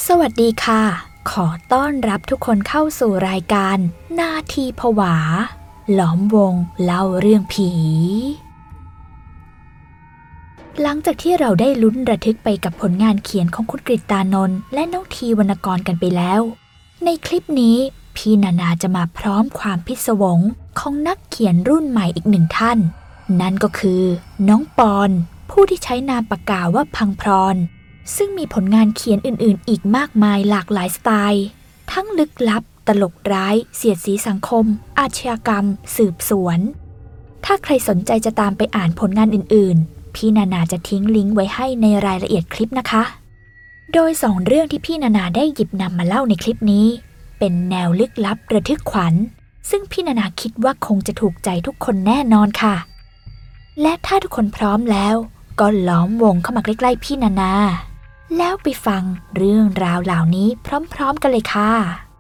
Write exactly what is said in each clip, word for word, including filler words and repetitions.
สวัสดีค่ะขอต้อนรับทุกคนเข้าสู่รายการนาทีผวาล้อมวงเล่าเรื่องผีหลังจากที่เราได้ลุ้นระทึกไปกับผลงานเขียนของคุณกฤตานนท์และน้องทีวรรณกรกันไปแล้วในคลิปนี้พี่นานาจะมาพร้อมความพิศวงของนักเขียนรุ่นใหม่อีกหนึ่งท่านนั่นก็คือน้องปอนผู้ที่ใช้นามปากกาว่าพังพรซึ่งมีผลงานเขียนอื่นๆอีกมากมายหลากหลายสไตล์ทั้งลึกลับตลกร้ายเสียดสีสังคมอาชญากรรมสืบสวนถ้าใครสนใจจะตามไปอ่านผลงานอื่นๆพี่นานาจะทิ้งลิงก์ไว้ให้ในรายละเอียดคลิปนะคะโดยสองเรื่องที่พี่นานาได้หยิบนำมาเล่าในคลิปนี้เป็นแนวลึกลับระทึกขวัญซึ่งพี่นานาคิดว่าคงจะถูกใจทุกคนแน่นอนค่ะและถ้าทุกคนพร้อมแล้วก็ล้อมวงเข้ามาใกล้ๆพี่นานาแล้วไปฟังเรื่องราวเหล่านี้พร้อมๆกันเลยค่ะ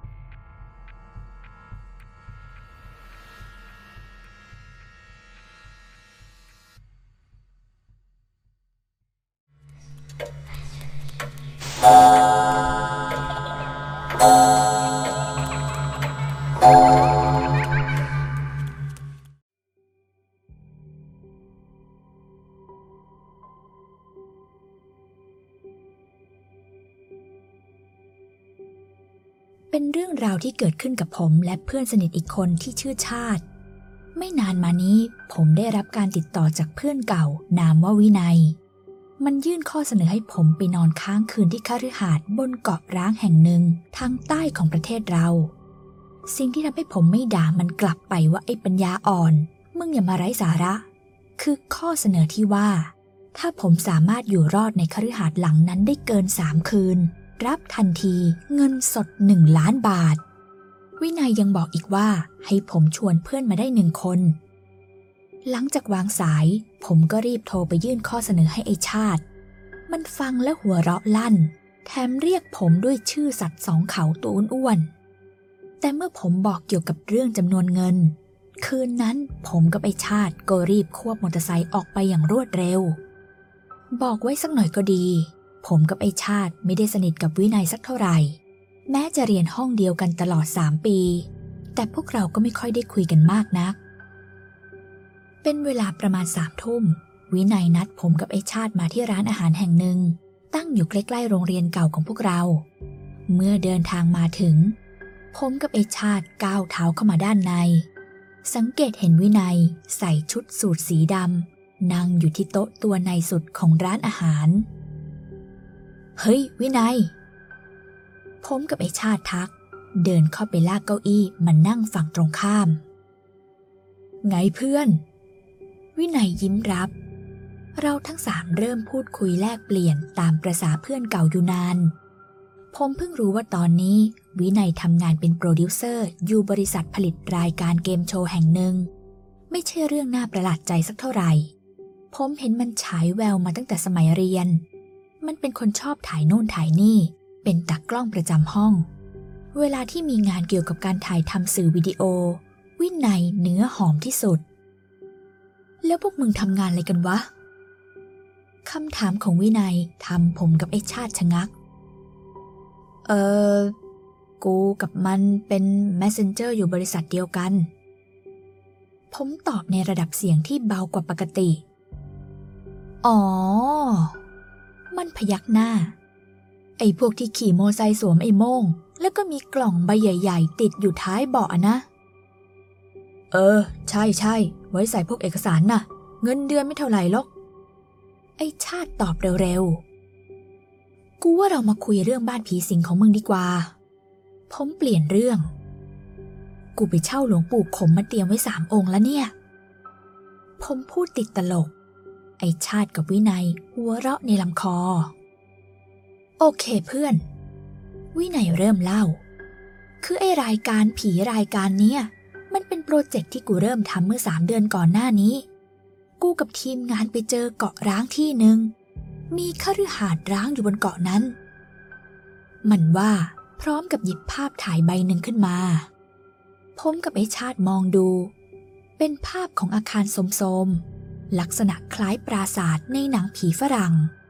เป็นเรื่องราวที่เกิดขึ้นกับผมและเพื่อนสนิทอีกคนที่ชื่อชาติไม่นานมานี้ผมได้รับการติดต่อจากเพื่อนเก่านามว่าวินัยมันยื่นข้อเสนอให้ผมไปนอนค้างคืนที่คฤหาสน์บนเกาะร้างแห่งหนึ่งทางใต้ของประเทศเราสิ่งที่ทำให้ผมไม่ด่ามันกลับไปว่าไอ้ปัญญาอ่อนมึงอย่ามาไร้สาระคือข้อเสนอที่ว่าถ้าผมสามารถอยู่รอดในคฤหาสน์หลังนั้นได้เกินสามคืนรับทันทีเงินสดหนึ่งล้านบาทวินัยยังบอกอีกว่าให้ผมชวนเพื่อนมาได้หนึ่งคนหลังจากวางสายผมก็รีบโทรไปยื่นข้อเสนอให้ไอ้ชาติมันฟังและหัวเราะลั่นแถมเรียกผมด้วยชื่อสัตว์สองเขาตัวอ้วนๆแต่เมื่อผมบอกเกี่ยวกับเรื่องจำนวนเงินคืนนั้นผมกับไอ้ชาติก็รีบควบมอเตอร์ไซค์ออกไปอย่างรวดเร็วบอกไว้สักหน่อยก็ดีผมกับไอ้ชาติไม่ได้สนิทกับวินัยสักเท่าไหร่แม้จะเรียนห้องเดียวกันตลอดสามปีแต่พวกเราก็ไม่ค่อยได้คุยกันมากนักเป็นเวลาประมาณสามทุ่มวินัยนัดผมกับไอ้ชาติมาที่ร้านอาหารแห่งหนึ่งตั้งอยู่ใกล้ๆโรงเรียนเก่าของพวกเราเมื่อเดินทางมาถึงผมกับไอ้ชาติก้าวเท้าเข้ามาด้านในสังเกตเห็นวินัยใส่ชุดสูทสีดำนั่งอยู่ที่โต๊ะตัวในสุดของร้านอาหารเฮ้ยวินัยผมกับไอ้ชาติทักเดินเข้าไปลากเก้าอี้มานั่งฝั่งตรงข้ามไงเพื่อนวินัยยิ้มรับเราทั้งสามเริ่มพูดคุยแลกเปลี่ยนตามประสาเพื่อนเก่าอยู่นานผมเพิ่งรู้ว่าตอนนี้วินัยทำงานเป็นโปรดิวเซอร์อยู่บริษัทผลิตรายการเกมโชว์แห่งหนึ่งไม่ใช่เรื่องน่าประหลาดใจสักเท่าไหร่ผมเห็นมันฉายแววมาตั้งแต่สมัยเรียนมันเป็นคนชอบถ่ายโน่นถ่ายนี่เป็นตากล้องประจำห้องเวลาที่มีงานเกี่ยวกับการถ่ายทำสื่อวิดีโอวินัยเนื้อหอมที่สุดแล้วพวกมึงทำงานอะไรกันวะคำถามของวินัยทำผมกับไอ้ชาติชะงักเออกูกับมันเป็น Messenger อยู่บริษัทเดียวกันผมตอบในระดับเสียงที่เบากว่าปกติอ๋อมันพยักหน้าไอ้พวกที่ขี่โมอไซค์สวมไอ้โม่งแล้วก็มีกล่องใบใหญ่ๆติดอยู่ท้ายเบาะนะเออใช่ใช่ไว้ใส่พวกเอกสารน่ะเงินเดือนไม่เท่าไหร่หรอกไอ้ชาติตอบเร็วๆกูว่าเรามาคุยเรื่องบ้านผีสิงของมึงดีกว่าผมเปลี่ยนเรื่องกูไปเช่าหลวงปู่ขมมาเตรียมไว้สามองค์แล้วเนี่ยผมพูดติดตลกไอ้ชาติกับวินัยหัวเราะในลำคอโอเคเพื่อนวินัยเริ่มเล่าคือไอ้รายการผีรายการเนี้ยมันเป็นโปรเจกต์ที่กูเริ่มทำเมื่อสามเดือนก่อนหน้านี้กูกับทีมงานไปเจอเกาะร้างที่หนึ่งมีคฤหาสน์ร้างอยู่บนเกาะนั้นมันว่าพร้อมกับหยิบภาพถ่ายใบหนึ่งขึ้นมาผมกับไอ้ชาติมองดูเป็นภาพของอาคารโทรมๆลักษณะคล้ายปราสาทในหนังผีฝรั่ง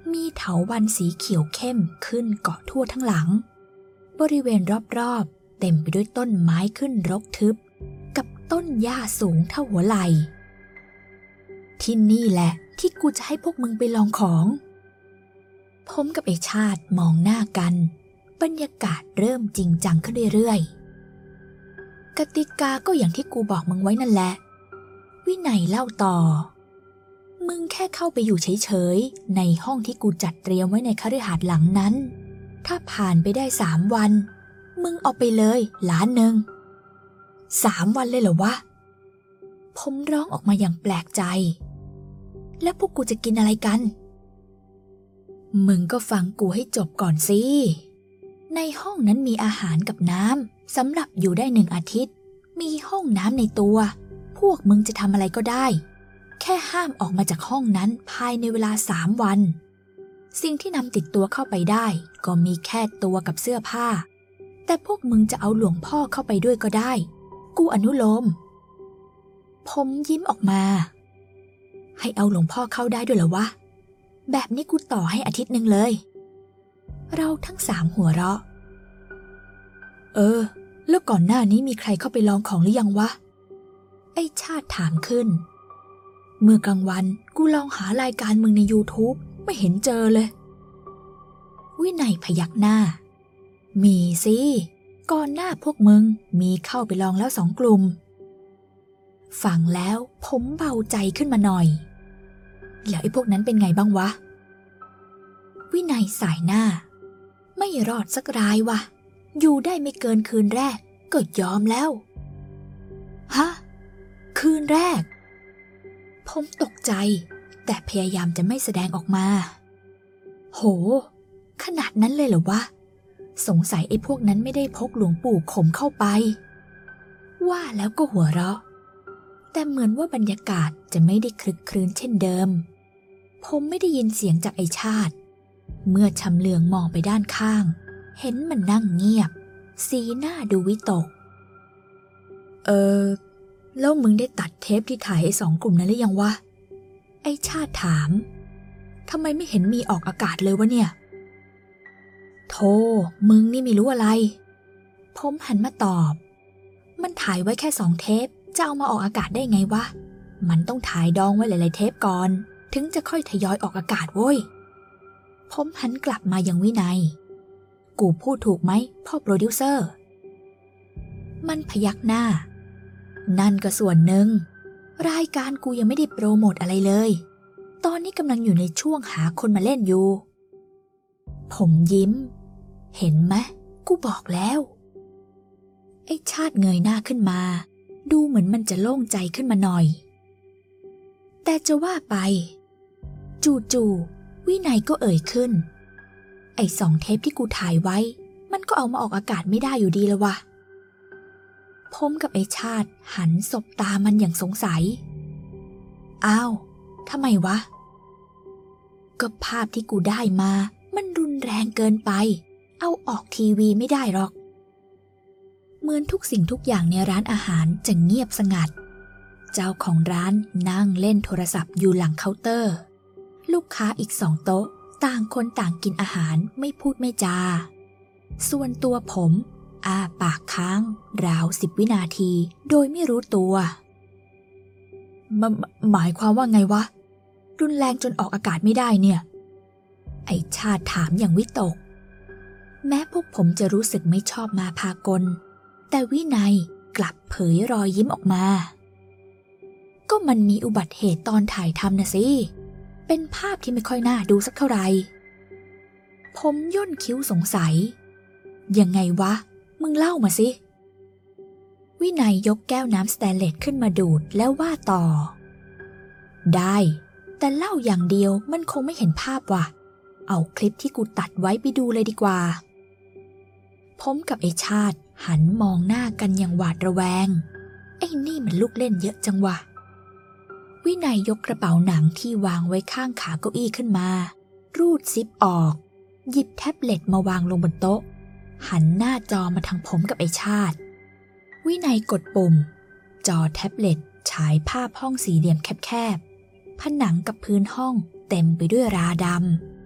มีเถาวัลย์สีเขียวเข้มขึ้นเกาะทั่วทั้งหลังบริเวณรอบๆเต็มไปด้วยต้นไม้ขึ้นรกทึบกับต้นหญ้าสูงเท่าหัวไหล่ที่นี่แหละที่กูจะให้พวกมึงไปลองของผมกับไอ้ชาติมองหน้ากันบรรยากาศเริ่มจริงจังขึ้นเรื่อยๆกติกาก็อย่างที่กูบอกมึงไว้นั่นแหละวินัยเล่าต่อมึงแค่เข้าไปอยู่เฉยๆในห้องที่กูจัดเตรียมไว้ในคฤหาสน์หลังนั้นถ้าผ่านไปได้สามวันมึงเอาไปเลยล้านหนึ่งสามวันเลยเหรอวะผมร้องออกมาอย่างแปลกใจแล้วพวกกูจะกินอะไรกันมึงก็ฟังกูให้จบก่อนสิในห้องนั้นมีอาหารกับน้ำสำหรับอยู่ได้หนึ่งอาทิตย์มีห้องน้ำในตัวพวกมึงจะทำอะไรก็ได้แค่ห้ามออกมาจากห้องนั้นภายในเวลาสามวันสิ่งที่นำติดตัวเข้าไปได้ก็มีแค่ตัวกับเสื้อผ้าแต่พวกมึงจะเอาหลวงพ่อเข้าไปด้วยก็ได้กูอนุโลมผมยิ้มออกมาให้เอาหลวงพ่อเข้าได้ด้วยเหรอวะแบบนี้กูต่อให้อาทิตย์หนึ่งเลยเราทั้งสามหัวเราะเออแล้วก่อนหน้านี้มีใครเข้าไปลองของหรือยังวะไอ้ชาติถามขึ้นเมื่อกลางวันกูลองหารายการมึงใน YouTube ไม่เห็นเจอเลยวินัยพยักหน้ามีสิก่อนหน้าพวกมึงมีเข้าไปลองแล้วสองกลุ่มฟังแล้วผมเบาใจขึ้นมาหน่อยแล้วไอ้พวกนั้นเป็นไงบ้างวะวินัยสายหน้าไม่รอดสักรายวะอยู่ได้ไม่เกินคืนแรกก็ยอมแล้วฮะคืนแรกผมตกใจแต่พยายามจะไม่แสดงออกมาโหขนาดนั้นเลยเหรอวะสงสัยไอ้พวกนั้นไม่ได้พกหลวงปู่ขมเข้าไปว่าแล้วก็หัวเราะแต่เหมือนว่าบรรยากาศจะไม่ได้คลึกครื้นเช่นเดิมผมไม่ได้ยินเสียงจากไอ้ชาติเมื่อชำเลืองมองไปด้านข้างเห็นมันนั่งเงียบสีหน้าดูวิตกเออแล้วมึงได้ตัดเทปที่ถ่ายไอ้สองกลุ่มนั้นหรือยังวะไอ้ชาติถามทำไมไม่เห็นมีออกอากาศเลยวะเนี่ยโธ่มึงนี่ไม่รู้อะไรผมหันมาตอบมันถ่ายไว้แค่สองเทปจะเอามาออกอากาศได้ไงวะมันต้องถ่ายดองไว้หลายๆเทปก่อนถึงจะค่อยทยอยออกอากาศโว้ยผมหันกลับมายังวินัยกูพูดถูกไหมพ่อโปรดิวเซอร์มันพยักหน้านั่นก็ส่วนหนึ่งรายการกูยังไม่ได้โปรโมทอะไรเลยตอนนี้กำลังอยู่ในช่วงหาคนมาเล่นอยู่ผมยิ้มเห็นไหมกูบอกแล้วไอ้ชาติเงยหน้าขึ้นมาดูเหมือนมันจะโล่งใจขึ้นมาหน่อยแต่จะว่าไปจู่ๆวินัยก็เอ่ยขึ้นไอ้สองเทปที่กูถ่ายไว้มันก็เอามาออกอากาศไม่ได้อยู่ดีละวะผมกับไอ้ชาติหันสบตามันอย่างสงสัยอ้าวทำไมวะก็ภาพที่กูได้มามันรุนแรงเกินไปเอาออกทีวีไม่ได้หรอกเหมือนทุกสิ่งทุกอย่างในร้านอาหารจะเงียบสงัดเจ้าของร้านนั่งเล่นโทรศัพท์อยู่หลังเคาน์เตอร์ลูกค้าอีกสองโต๊ะต่างคนต่างกินอาหารไม่พูดไม่จาส่วนตัวผมอ้าปากค้างราวสิบวินาทีโดยไม่รู้ตัวมหมายความว่าไงวะรุนแรงจนออกอากาศไม่ได้เนี่ยไอ้ชาติถามอย่างวิตกแม้พวกผมจะรู้สึกไม่ชอบมาพากลแต่วินัยกลับเผยรอยยิ้มออกมาก็มันมีอุบัติเหตุตอนถ่ายทำนะสิเป็นภาพที่ไม่ค่อยน่าดูสักเท่าไหร่ผมย่นคิ้วสงสัยยังไงวะมึงเล่ามาสิวินัยยกแก้วน้ำสแตนเลสขึ้นมาดูดแล้วว่าต่อได้แต่เล่าอย่างเดียวมันคงไม่เห็นภาพว่ะเอาคลิปที่กูตัดไว้ไปดูเลยดีกว่าผมกับไอ้ชาติหันมองหน้ากันอย่างหวาดระแวงไอ้นี่มันลูกเล่นเยอะจังวะวินัยยกกระเป๋าหนังที่วางไว้ข้างขาเก้าอี้ขึ้นมารูดซิปออกหยิบแท็บเล็ตมาวางลงบนโต๊ะหันหน้าจอมาทางผมกับไอ้ชาติวินัยกดปุ่มจอแท็บเล็ตฉายภาพห้องสี่เหลี่ยมแคบๆผนังกับพื้นห้องเต็มไปด้วยราด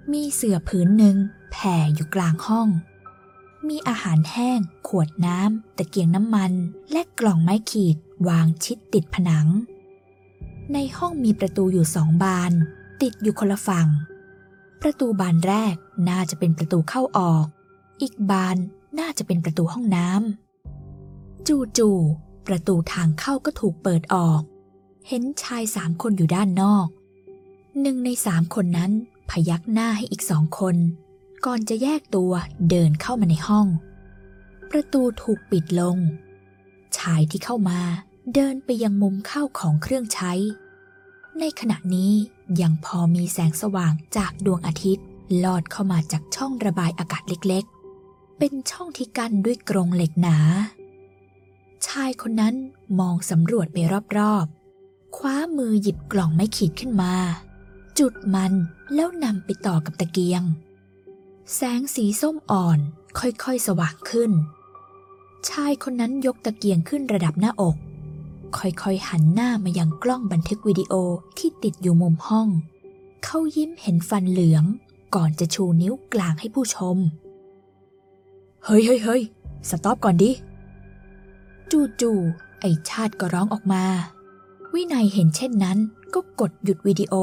มีเสื่อผืนหนึ่งแผ่อยู่กลางห้องมีอาหารแห้งขวดน้ำตะเกียงน้ำมันและกล่องไม้ขีดวางชิดติดผนังในห้องมีประตูอยู่สองบานติดอยู่คนละฝั่งประตูบานแรกน่าจะเป็นประตูเข้าออกอีกบานน่าจะเป็นประตูห้องน้ำจู่ๆประตูทางเข้าก็ถูกเปิดออกเห็นชายสามคนอยู่ด้านนอกหนึ่งในสามคนนั้นพยักหน้าให้อีกสองคนก่อนจะแยกตัวเดินเข้ามาในห้องประตูถูกปิดลงชายที่เข้ามาเดินไปยังมุมเข้าของเครื่องใช้ในขณะนี้ยังพอมีแสงสว่างจากดวงอาทิตย์ลอดเข้ามาจากช่องระบายอากาศเล็กๆเป็นช่องที่กั้นด้วยกรงเหล็กหนาชายคนนั้นมองสำรวจไปรอบๆคว้ามือหยิบกล่องไม้ขีดขึ้นมาจุดมันแล้วนำไปต่อกับตะเกียงแสงสีส้มอ่อนค่อยๆสว่างขึ้นชายคนนั้นยกตะเกียงขึ้นระดับหน้าอกค่อยๆหันหน้ามายังกล้องบันทึกวิดีโอที่ติดอยู่มุมห้องเขายิ้มเห็นฟันเหลืองก่อนจะชูนิ้วกลางให้ผู้ชมเฮ้ยเฮ้ยเฮ้ยสต็อปก่อนดิจู่ๆไอ้ชาติก็ร้องออกมาวินัยเห็นเช่นนั้นก็กดหยุดวิดีโอ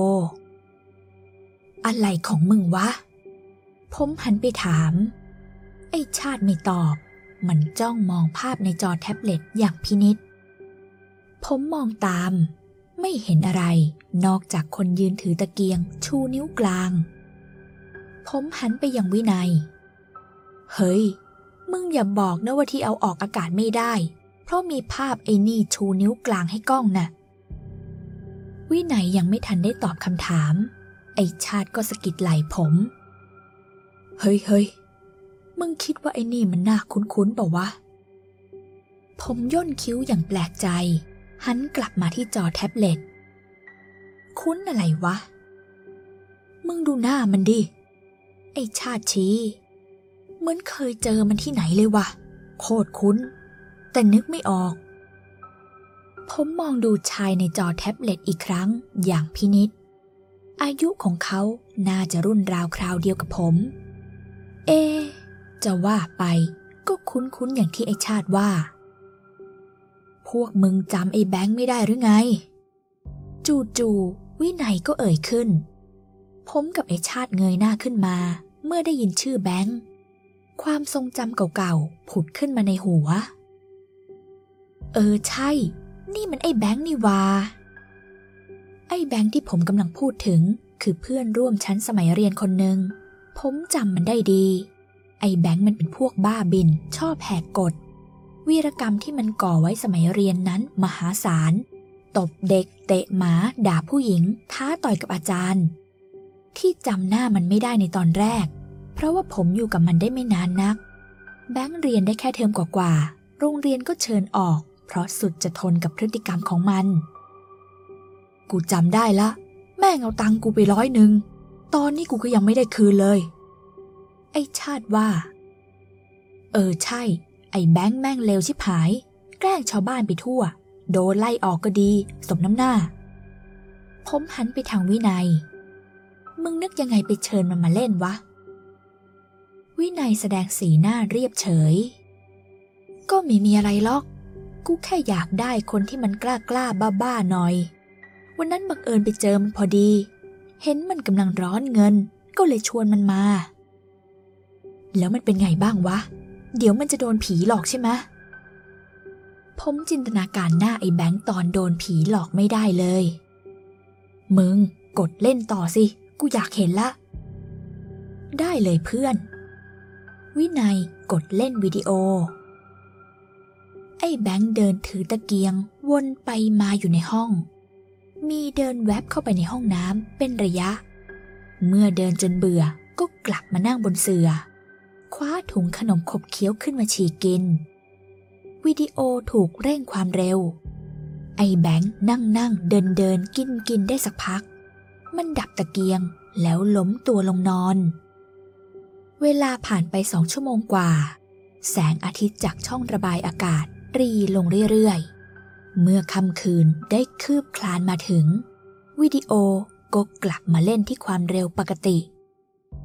อะไรของมึงวะผมหันไปถามไอ้ชาติไม่ตอบมันจ้องมองภาพในจอแท็บเล็ตอย่างพินิจผมมองตามไม่เห็นอะไรนอกจากคนยืนถือตะเกียงชูนิ้วกลางผมหันไปยังวินัยเฮ้ยมึงอย่าบอกนะว่าที่เอาออกอากาศไม่ได้เพราะมีภาพไอ้นี่ชูนิ้วกลางให้กล้องน่ะวินัยยังไม่ทันได้ตอบคำถามไอ้ชาติก็สะกิดไหล่ผมเฮ้ยเฮ้ยมึงคิดว่าไอ้นี่มันน่าคุ้นๆเปล่าวะผมย่นคิ้วอย่างแปลกใจหันกลับมาที่จอแท็บเล็ตคุ้นอะไรวะมึงดูหน้ามันดิไอ้ชาติชี้เหมือนเคยเจอมันที่ไหนเลยวะโคตรคุ้นแต่นึกไม่ออกผมมองดูชายในจอแท็บเล็ตอีกครั้งอย่างพินิจอายุของเขาน่าจะรุ่นราวคราวเดียวกับผมเอจะว่าไปก็คุ้นๆอย่างที่ไอ้ชาติว่าพวกมึงจำไอ้แบงค์ไม่ได้หรือไงจู่ๆวินัยก็เอ่ยขึ้นผมกับไอ้ชาติเงยหน้าขึ้นมาเมื่อได้ยินชื่อแบงค์ความทรงจำเก่าๆผุดขึ้นมาในหัวเออใช่นี่มันไอ้แบงค์นี่วาไอ้แบงค์ที่ผมกำลังพูดถึงคือเพื่อนร่วมชั้นสมัยเรียนคนหนึ่งผมจำมันได้ดีไอ้แบงค์มันเป็นพวกบ้าบินชอบแหกกฎวีรกรรมที่มันก่อไว้สมัยเรียนนั้นมหาศาลตบเด็กเตะหมาด่าผู้หญิงท้าต่อยกับอาจารย์ที่จำหน้ามันไม่ได้ในตอนแรกเพราะว่าผมอยู่กับมันได้ไม่นานนักแบงค์เรียนได้แค่เทอมกว่าๆโรงเรียนก็เชิญออกเพราะสุดจะทนกับพฤติกรรมของมันกูจำได้ละแม่งเอาตังค์กูไปร้อยหนึ่งตอนนี้กูก็ยังไม่ได้คืนเลยไอ้ชาติว่าเออใช่ไอ้แบงค์แม่งเลวชิบหายแกล้งชาวบ้านไปทั่วโดนไล่ออกก็ดีสมน้ำหน้าผมหันไปทางวินัยมึงนึกยังไงไปเชิญมันมาเล่นวะวินัยแสดงสีหน้าเรียบเฉยก็ไม่มีอะไรหรอกกูแค่อยากได้คนที่มันกล้ากล้าบ้าบ้าหน่อยวันนั้นบังเอิญไปเจอมันพอดีเห็นมันกำลังร้อนเงินก็เลยชวนมันมาแล้วมันเป็นไงบ้างวะเดี๋ยวมันจะโดนผีหลอกใช่ไหมผมจินตนาการหน้าไอ้แบงค์ตอนโดนผีหลอกไม่ได้เลยมึงกดเล่นต่อสิกูอยากเห็นละได้เลยเพื่อนวินัยกดเล่นวิดีโอไอ้แบงค์เดินถือตะเกียงวนไปมาอยู่ในห้องมีเดินแวบเข้าไปในห้องน้ำเป็นระยะเมื่อเดินจนเบื่อก็กลับมานั่งบนเสื่อคว้าถุงขนมขบเคี้ยวขึ้นมาฉีกกินวิดีโอถูกเร่งความเร็วไอ้แบงค์นั่งนั่งเดินเดินกินกินได้สักพักมันดับตะเกียงแล้วล้มตัวลงนอนเวลาผ่านไปสองชั่วโมงกว่าแสงอาทิตย์จากช่องระบายอากาศรีลงเรื่อยๆเมื่อค่ำคืนได้คืบคลานมาถึงวิดีโอก็กลับมาเล่นที่ความเร็วปกติ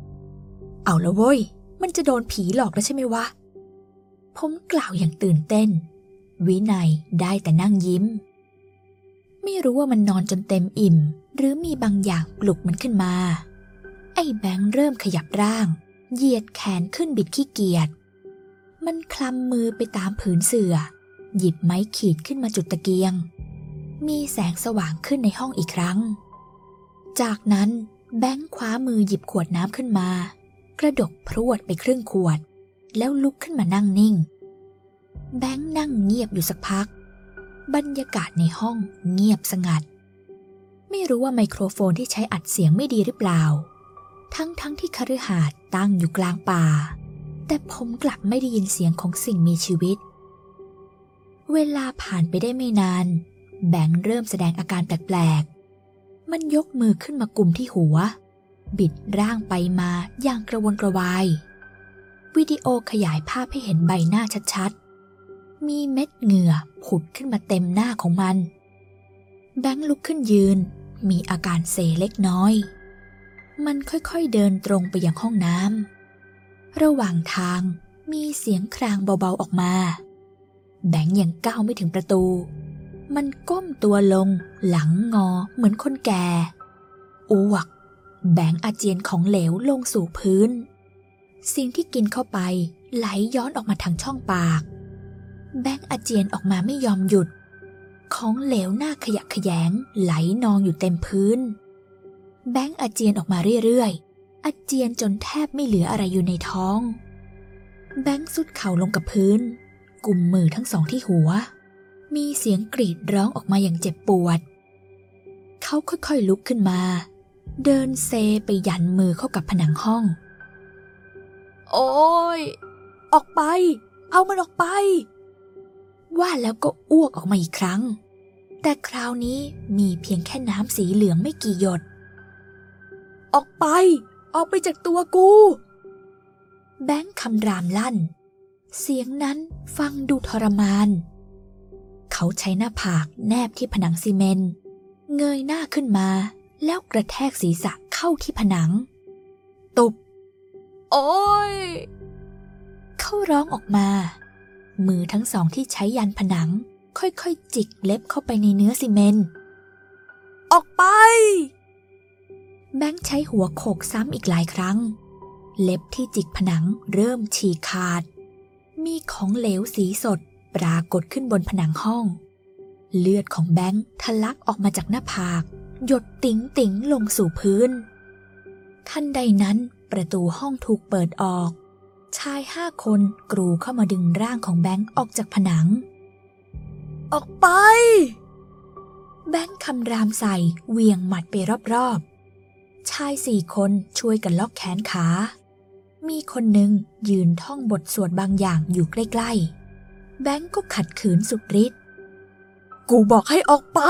เอาละเว้ยมันจะโดนผีหลอกแล้วใช่ไหมวะผมกล่าวอย่างตื่นเต้นวินัยได้แต่นั่งยิ้มไม่รู้ว่ามันนอนจนเต็มอิ่มหรือมีบางอย่างปลุกมันขึ้นมาไอ้แบงค์เริ่มขยับร่างเหยียดแขนขึ้นบิดขี้เกียจมันคลำมือไปตามผืนเสื่อหยิบไม้ขีดขึ้นมาจุดตะเกียงมีแสงสว่างขึ้นในห้องอีกครั้งจากนั้นแบงค์คว้ามือหยิบขวดน้ำขึ้นมากระดกพรวดไปครึ่งขวดแล้วลุกขึ้นมานั่งนิ่งแบงค์นั่งเงียบอยู่สักพักบรรยากาศในห้องเงียบสงัดไม่รู้ว่าไมโครโฟนที่ใช้อัดเสียงไม่ดีหรือเปล่าทั้งทั้งที่คฤหาสน์ตั้งอยู่กลางป่าแต่ผมกลับไม่ได้ยินเสียงของสิ่งมีชีวิตเวลาผ่านไปได้ไม่นานแบงค์เริ่มแสดงอาการแปลกๆมันยกมือขึ้นมากุมที่หัวบิดร่างไปมาอย่างกระวนกระวายวิดีโอขยายภาพให้เห็นใบหน้าชัดๆมีเม็ดเหงื่อผุดขึ้นมาเต็มหน้าของมันแบงค์ลุกขึ้นยืนมีอาการเซเล็กน้อยมันค่อยๆเดินตรงไปยังห้องน้ำระหว่างทางมีเสียงครางเบาๆออกมาแบงค์ยังก้าวไม่ถึงประตูมันก้มตัวลงหลังงอเหมือนคนแก่อ้วกแบงค์อาเจียนของเหลวลงสู่พื้นสิ่งที่กินเข้าไปไหลย้อนออกมาทางช่องปากแบงค์อาเจียนออกมาไม่ยอมหยุดของเหลวหน้าขยะแขยงไหลนองอยู่เต็มพื้นแบงค์อาเจียนออกมาเรื่อยๆอาเจียนจนแทบไม่เหลืออะไรอยู่ในท้องแบงค์สุดเข่าลงกับพื้นกุมมือทั้งสองที่หัวมีเสียงกรีดร้องออกมาอย่างเจ็บปวดเขาค่อยๆลุกขึ้นมาเดินเซไปยันมือเข้ากับผนังห้องโอ๊ยออกไปเอามันออกไปว่าแล้วก็อ้วกออกมาอีกครั้งแต่คราวนี้มีเพียงแค่น้ำสีเหลืองไม่กี่หยดออกไปออกไปจากตัวกูแบงค์คำรามลั่นเสียงนั้นฟังดูทรมานเขาใช้หน้าผากแนบที่ผนังซีเมนต์เงยหน้าขึ้นมาแล้วกระแทกศีรษะเข้าที่ผนังตุบโอ๊ยเขาร้องออกมามือทั้งสองที่ใช้ยันผนังค่อยๆจิกเล็บเข้าไปในเนื้อซีเมนต์ออกไปแบงค์ใช้หัวโขกซ้ำอีกหลายครั้งเล็บที่จิกผนังเริ่มฉีกขาดมีของเหลวสีสดปรากฏขึ้นบนผนังห้องเลือดของแบงค์ทะลักออกมาจากหน้าผากหยดติ๋งติ๋งลงสู่พื้นทันใดนั้นประตูห้องถูกเปิดออกชายห้าคนกรูเข้ามาดึงร่างของแบงค์ออกจากผนังออกไปแบงค์คำรามใส่เหวี่ยงหมัดไปรอบๆชายสี่คนช่วยกันล็อกแขนขามีคนหนึ่งยืนท่องบทสวดบางอย่างอยู่ใกล้ๆแบงค์ก็ขัดขืนสุดฤทธิ์กูบอกให้ออกไป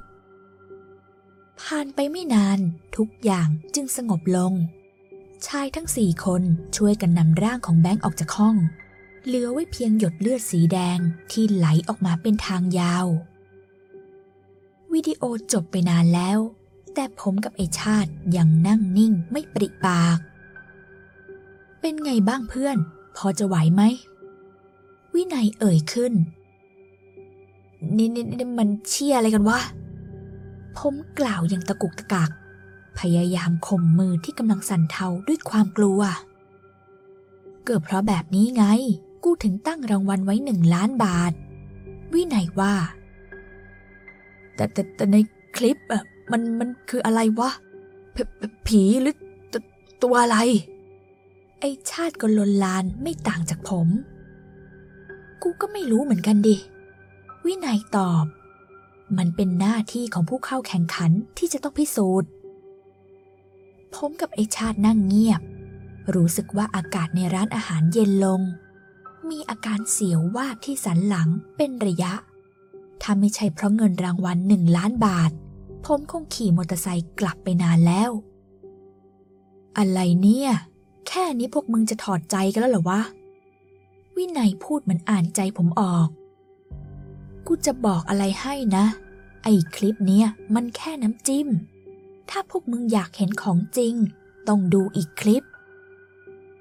ผ่านไปไม่นานทุกอย่างจึงสงบลงชายทั้งสี่คนช่วยกันนำร่างของแบงค์ออกจากห้องเหลือไว้เพียงหยดเลือดสีแดงที่ไหลออกมาเป็นทางยาววิดีโอจบไปนานแล้วแต่ผมกับไอ้ชาติยังนั่งนิ่งไม่ปริปากเป็นไงบ้างเพื่อนพอจะไหวไหมวินัยเอ่ยขึ้นนี่นี่นี่มันเชี่ยอะไรกันวะผมกล่าวอย่างตะกุกตะกักพยายามข่มมือที่กำลังสั่นเทาด้วยความกลัวเกิดเพราะแบบนี้ไงกูถึงตั้งรางวัลไว้หนึ่งล้านบาทวินัยว่าแต่แต่แต่ในคลิปอะมันมันคืออะไรวะผผีหรือตตัวอะไรไอ้ชาติก็ลนลานไม่ต่างจากผมกูก็ไม่รู้เหมือนกันดิวินัยตอบมันเป็นหน้าที่ของผู้เข้าแข่งขันที่จะต้องพิสูจน์ผมกับไอ้ชาตินั่งเงียบรู้สึกว่าอากาศในร้านอาหารเย็นลงมีอาการเสียววาบที่สันหลังเป็นระยะถ้าไม่ใช่เพราะเงินรางวัลหนึ่งล้านบาทผมคงขี่มอเตอร์ไซค์กลับไปนานแล้วอะไรเนี่ยแค่นี้พวกมึงจะถอดใจกันแล้วเหรอวะวินัยพูดเหมือนอ่านใจผมออกกูจะบอกอะไรให้นะไอ้คลิปเนี้ยมันแค่น้ำจิ้มถ้าพวกมึงอยากเห็นของจริงต้องดูอีกคลิป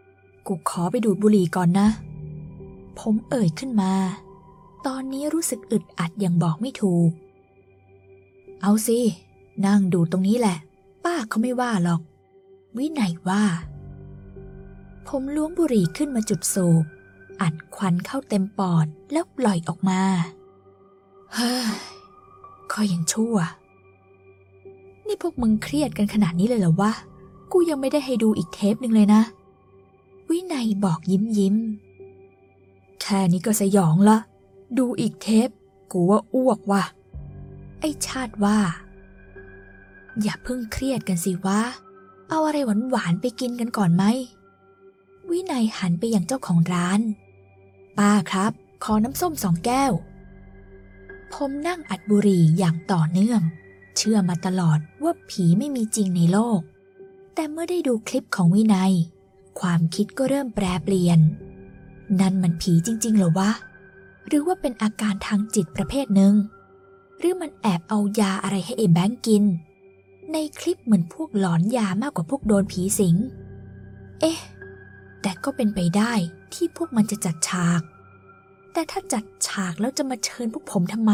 กูขอไปดูดบุหรี่ก่อนนะผมเอ่ยขึ้นมาตอนนี้รู้สึกอึดอัดอย่างบอกไม่ถูกเอาสินั่งดูดตรงนี้แหละป้าเขาไม่ว่าหรอกวินัยว่าผมล้วงบุหรี่ขึ้นมาจุดสูบอัดควันเข้าเต็มปอดแล้วปล่อยออกมาเฮ้ยก็ยังชั่วนี่พวกมึงเครียดกันขนาดนี้เลยเหรอวะกูยังไม่ได้ให้ดูอีกเทปหนึ่งเลยนะวินัยบอกยิ้มยิ้มแค่นี้ก็สยองละดูอีกเทปกูว่าอ้วกว่ะไอ้ชาติว่าอย่าเพิ่งเครียดกันสิวะเอาอะไรหวานๆไปกินกันก่อนไหมวินัยหันไปยังเจ้าของร้านป้าครับขอน้ำส้มสองแก้วผมนั่งอัดบุหรี่อย่างต่อเนื่องเชื่อมาตลอดว่าผีไม่มีจริงในโลกแต่เมื่อได้ดูคลิปของวินัยความคิดก็เริ่มแปรเปลี่ยนนั่นมันผีจริงๆเหรอวะหรือว่าเป็นอาการทางจิตประเภทหนึ่งหรือมันแอบเอายาอะไรให้ไอ้แบงค์กินในคลิปเหมือนพวกหลอนยามากกว่าพวกโดนผีสิงเอ๊ะแต่ก็เป็นไปได้ที่พวกมันจะจัดฉากแต่ถ้าจัดฉากแล้วจะมาเชิญพวกผมทำไม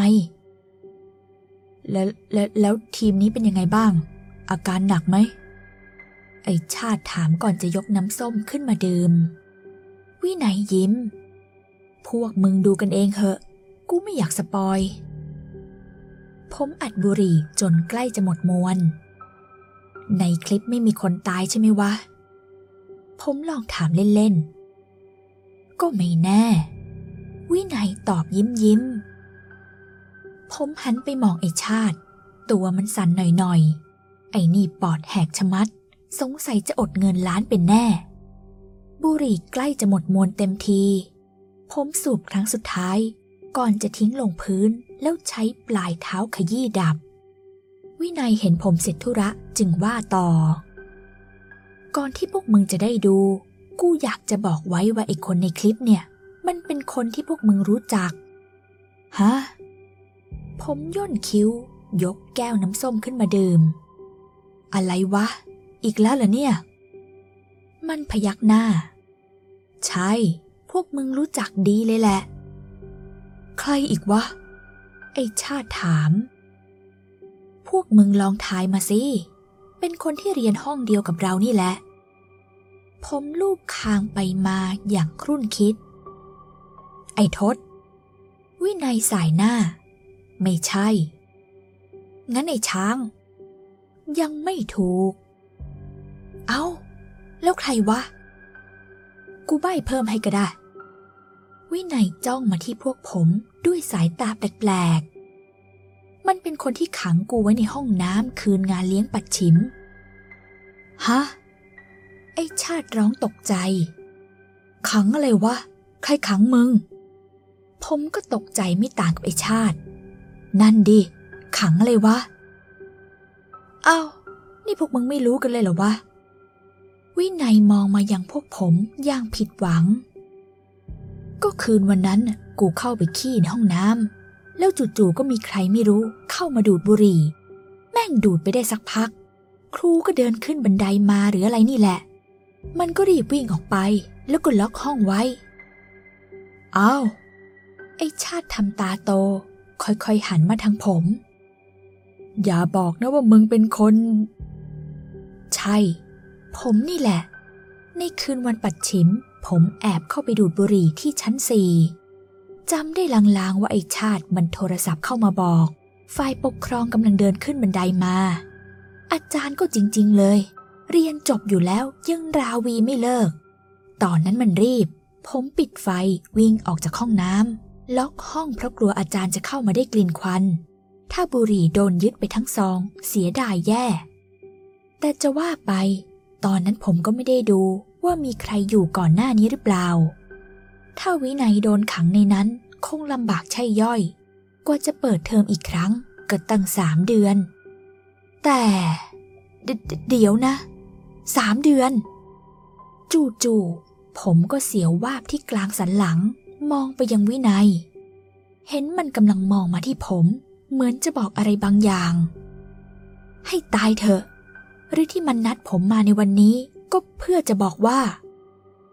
แล้วแล้วแล้วทีมนี้เป็นยังไงบ้างอาการหนักไหมไอ้ชาติถามก่อนจะยกน้ำส้มขึ้นมาดื่มวินัยยิ้มพวกมึงดูกันเองเหอะกูไม่อยากสปอยผมอัดบุหรี่จนใกล้จะหมดมวนในคลิปไม่มีคนตายใช่ไหมวะผมลองถามเล่นๆก็ไม่แน่วินัยตอบยิ้มยิ้มผมหันไปมองไอ้ชาติตัวมันสั่นหน่อยๆไอ้นี่ปอดแหกชะมัดสงสัยจะอดเงินล้านเป็นแน่บุหรี่ใกล้จะหมดมวนเต็มทีผมสูบครั้งสุดท้ายก่อนจะทิ้งลงพื้นแล้วใช้ปลายเท้าขยี้ดับวินัยเห็นผมเสร็จธุระจึงว่าต่อก่อนที่พวกมึงจะได้ดูกูอยากจะบอกไว้ว่าไอ้คนในคลิปเนี่ยมันเป็นคนที่พวกมึงรู้จักฮะผมย่นคิ้วยกแก้วน้ำส้มขึ้นมาดื่มอะไรวะอีกแล้วเหรอเนี่ยมันพยักหน้าใช่พวกมึงรู้จักดีเลยแหละใครอีกวะไอ้ชาติถามพวกมึงลองทายมาสิเป็นคนที่เรียนห้องเดียวกับเรานี่แหละผมลูบคางไปมาอย่างครุ่นคิดไอ้ทศวินัยสายหน้าไม่ใช่งั้นไอ้ช้างยังไม่ถูกเอ้าแล้วใครวะกูใบ้เพิ่มให้ก็ได้วินัยจ้องมาที่พวกผมด้วยสายตาแปลกๆมันเป็นคนที่ขังกูไว้ในห้องน้ำคืนงานเลี้ยงปัดฉิมฮะไอ้ชาติร้องตกใจขังอะไรวะใครขังมึงผมก็ตกใจไม่ต่างกับไอ้ชาตินั่นดิขังอะไรวะอ้าวนี่พวกมึงไม่รู้กันเลยเหรอวะวินัยมองมายังพวกผมอย่างผิดหวังก็คืนวันนั้นกูเข้าไปขี้ในห้องน้ำแล้วจู่ๆก็มีใครไม่รู้เข้ามาดูดบุหรี่แม่งดูดไปได้สักพักครูก็เดินขึ้นบันไดมาหรืออะไรนี่แหละมันก็รีบวิ่งออกไปแล้วก็ล็อกห้องไว้อ้าวไอ้ชาติทำตาโตค่อยๆหันมาทางผมอย่าบอกนะว่ามึงเป็นคนใช่ผมนี่แหละในคืนวันปัดฉิมผมแอบเข้าไปดูดบุหรี่ที่ชั้นสี่จำได้ลางๆว่าไอ้ชาติมันโทรศัพท์เข้ามาบอกฝ่ายปกครองกำลังเดินขึ้นบันไดมาอาจารย์ก็จริงๆเลยเรียนจบอยู่แล้วยังราวีไม่เลิกตอนนั้นมันรีบผมปิดไฟวิ่งออกจากห้องน้ำล็อกห้องเพราะกลัวอาจารย์จะเข้ามาได้กลิ่นควันถ้าบุหรี่โดนยึดไปทั้งซองเสียดายแย่แต่จะว่าไปตอนนั้นผมก็ไม่ได้ดูว่ามีใครอยู่ก่อนหน้านี้หรือเปล่าถ้าวินัยโดนขังในนั้นคงลำบากใช่ย่อยกว่าจะเปิดเทอมอีกครั้งก็ตั้งสามเดือนแต่เดเดี๋ยวนะสามเดือนจู่ๆผมก็เสียววาบที่กลางสันหลังมองไปยังวินัยเห็นมันกำลังมองมาที่ผมเหมือนจะบอกอะไรบางอย่างให้ตายเถอะหรือที่มันนัดผมมาในวันนี้ก็เพื่อจะบอกว่า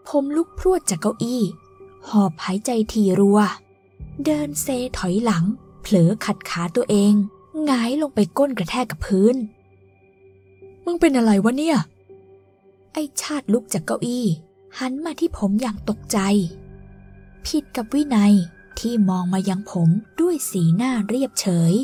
ผมลุกพรวดจากเก้าอี้หอบหายใจทีรัวเดินเซถอยหลังเผลอขัดขาตัวเองหงายลงไปก้นกระแทกกับพื้นมึงเป็นอะไรวะเนี่ยไอ้ชาติลุกจากเก้าอี้หันมาที่ผมอย่างตกใจผิดกับวินัยที่มองมายังผมด้วยสีหน้าเรียบเฉย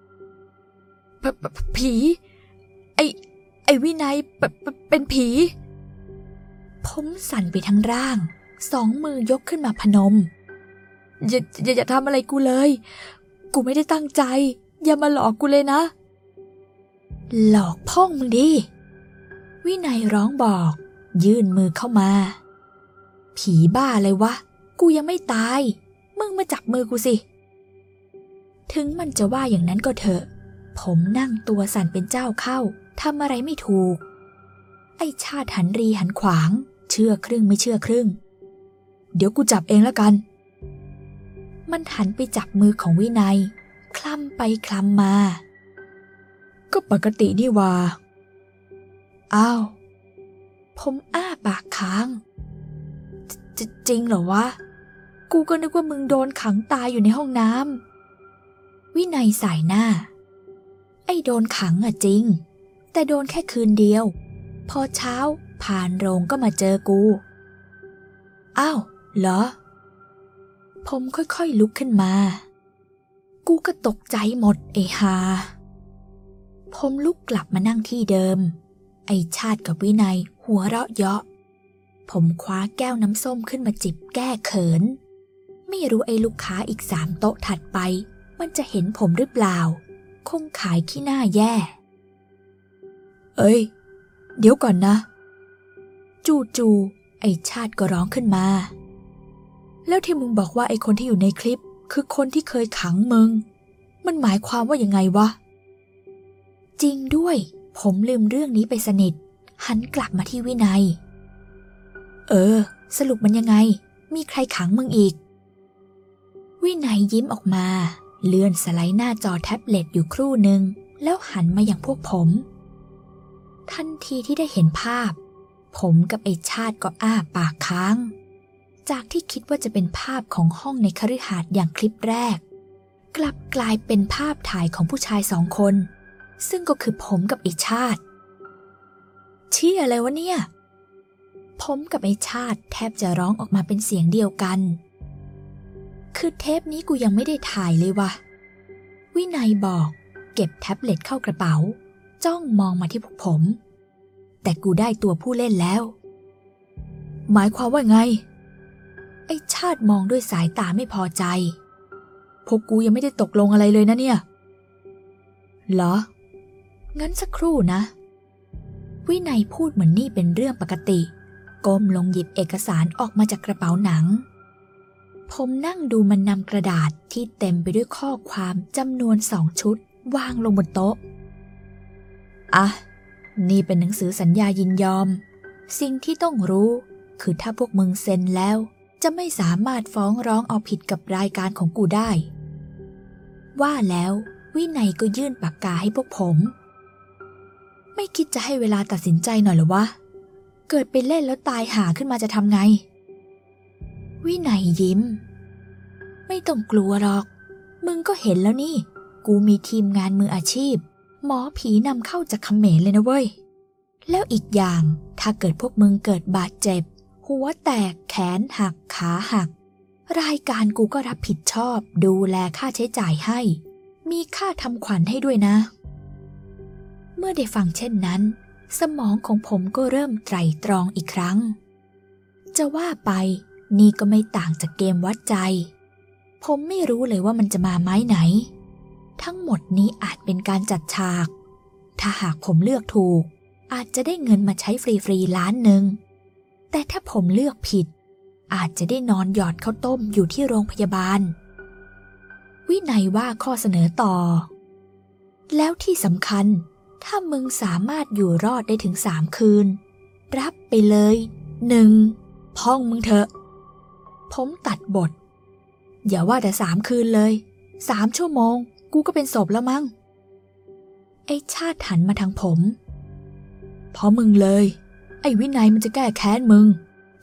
ผีไอ้ไอ้วินัยเป็นผีผมสั่นไปทั้งร่างสองมือยกขึ้นมาพนมอย่าอย่าอย่าทำอะไรกูเลยกูไม่ได้ตั้งใจอย่ามาหลอกกูเลยนะหลอกพ่องมึงดิวินัยร้องบอกยื่นมือเข้ามาผีบ้าอะไรวะกูยังไม่ตายมึงมาจับมือกูสิถึงมันจะว่าอย่างนั้นก็เถอะผมนั่งตัวสั่นเป็นเจ้าเข้าทำอะไรไม่ถูกไอ้ชาติหันรีหันขวางเชื่อครึ่งไม่เชื่อครึ่งเดี๋ยวกูจับเองแล้วกันมันหันไปจับมือของวินัยคลำไปคลำมาก็ปกตินี่ว่าอ้าวผมอ้าปากค้างจจริงเหรอวะกูก็นึกว่ามึงโดนขังตายอยู่ในห้องน้ำวินัยสายหน้าไอ้โดนขังอะจริงแต่โดนแค่คืนเดียวพอเช้าผ่านโรงก็มาเจอกูอ้าวเหรอผมค่อยๆลุกขึ้นมากูก็ตกใจหมดไอ้ห่าผมลุกกลับมานั่งที่เดิมไอ้ชาติกับวินัยหัวเราะเยาะผมคว้าแก้วน้ำส้มขึ้นมาจิบแก้เขินไม่รู้ไอ้ลูกค้าอีกสามโต๊ะถัดไปมันจะเห็นผมหรือเปล่าคงขายขี้หน้าแย่เอ้ยเดี๋ยวก่อนนะจู่ๆไอ้ชาติก็ร้องขึ้นมาแล้วที่มึงบอกว่าไอ้คนที่อยู่ในคลิปคือคนที่เคยขังมึงมันหมายความว่ายังไงวะจริงด้วยผมลืมเรื่องนี้ไปสนิทหันกลับมาที่วินัยเออสรุปมันยังไงมีใครขังมึงอีกวินัยยิ้มออกมาเลื่อนสไลด์หน้าจอแท็บเล็ตอยู่ครู่หนึ่งแล้วหันมาอย่างพวกผมทันทีที่ได้เห็นภาพผมกับไอ้ชาติก็อ้าปากค้างจากที่คิดว่าจะเป็นภาพของห้องในคฤหาสน์อย่างคลิปแรกกลับกลายเป็นภาพถ่ายของผู้ชายสองคนซึ่งก็คือผมกับไอ้ชาติเชี่ยอะไรวะเนี่ยผมกับไอ้ชาติแทบจะร้องออกมาเป็นเสียงเดียวกันคือเทปนี้กูยังไม่ได้ถ่ายเลยวะวินัยบอกเก็บแท็บเล็ตเข้ากระเป๋าจ้องมองมาที่พวกผมแต่กูได้ตัวผู้เล่นแล้วหมายความว่าไงไอ้ชาติมองด้วยสายตาไม่พอใจพวกกูยังไม่ได้ตกลงอะไรเลยนะเนี่ยเหรองั้นสักครู่นะวินัยพูดเหมือนนี่เป็นเรื่องปกติก้มลงหยิบเอกสารออกมาจากกระเป๋าหนังผมนั่งดูมันนำกระดาษที่เต็มไปด้วยข้อความจำนวนสองชุดวางลงบนโต๊ะอ่ะนี่เป็นหนังสือสัญญายินยอมสิ่งที่ต้องรู้คือถ้าพวกมึงเซ็นแล้วจะไม่สามารถฟ้องร้องเอาผิดกับรายการของกูได้ว่าแล้ววินัยก็ยื่นปากกาให้พวกผมไม่คิดจะให้เวลาตัดสินใจหน่อยเหรอวะเกิดไปเล่นแล้วตายหาขึ้นมาจะทำไงวินัยยิ้มไม่ต้องกลัวหรอกมึงก็เห็นแล้วนี่กูมีทีมงานมืออาชีพหมอผีนำเข้าจากเขมรเลยนะเว้ยแล้วอีกอย่างถ้าเกิดพวกมึงเกิดบาดเจ็บหัวแตกแขนหักขาหักรายการกูก็รับผิดชอบดูแลค่าใช้จ่ายให้มีค่าทำขวัญให้ด้วยนะเมื่อได้ฟังเช่นนั้นสมองของผมก็เริ่มไตร่ตรองอีกครั้งจะว่าไปนี่ก็ไม่ต่างจากเกมวัดใจผมไม่รู้เลยว่ามันจะมาไม้ไหนทั้งหมดนี้อาจเป็นการจัดฉากถ้าหากผมเลือกถูกอาจจะได้เงินมาใช้ฟรีๆล้านหนึ่งแต่ถ้าผมเลือกผิดอาจจะได้นอนหยอดข้าวต้มอยู่ที่โรงพยาบาลวินัยว่าข้อเสนอต่อแล้วที่สำคัญถ้ามึงสามารถอยู่รอดได้ถึงสามคืนรับไปเลยหนึ่งพ่องมึงเถอะผมตัดบทอย่าว่าแต่สามคืนเลยสามชั่วโมงกูก็เป็นศพแล้วมั้งไอ้ชาติหันมาทางผมเพราะมึงเลยไอ้วินัยมันจะแก้แค้นมึง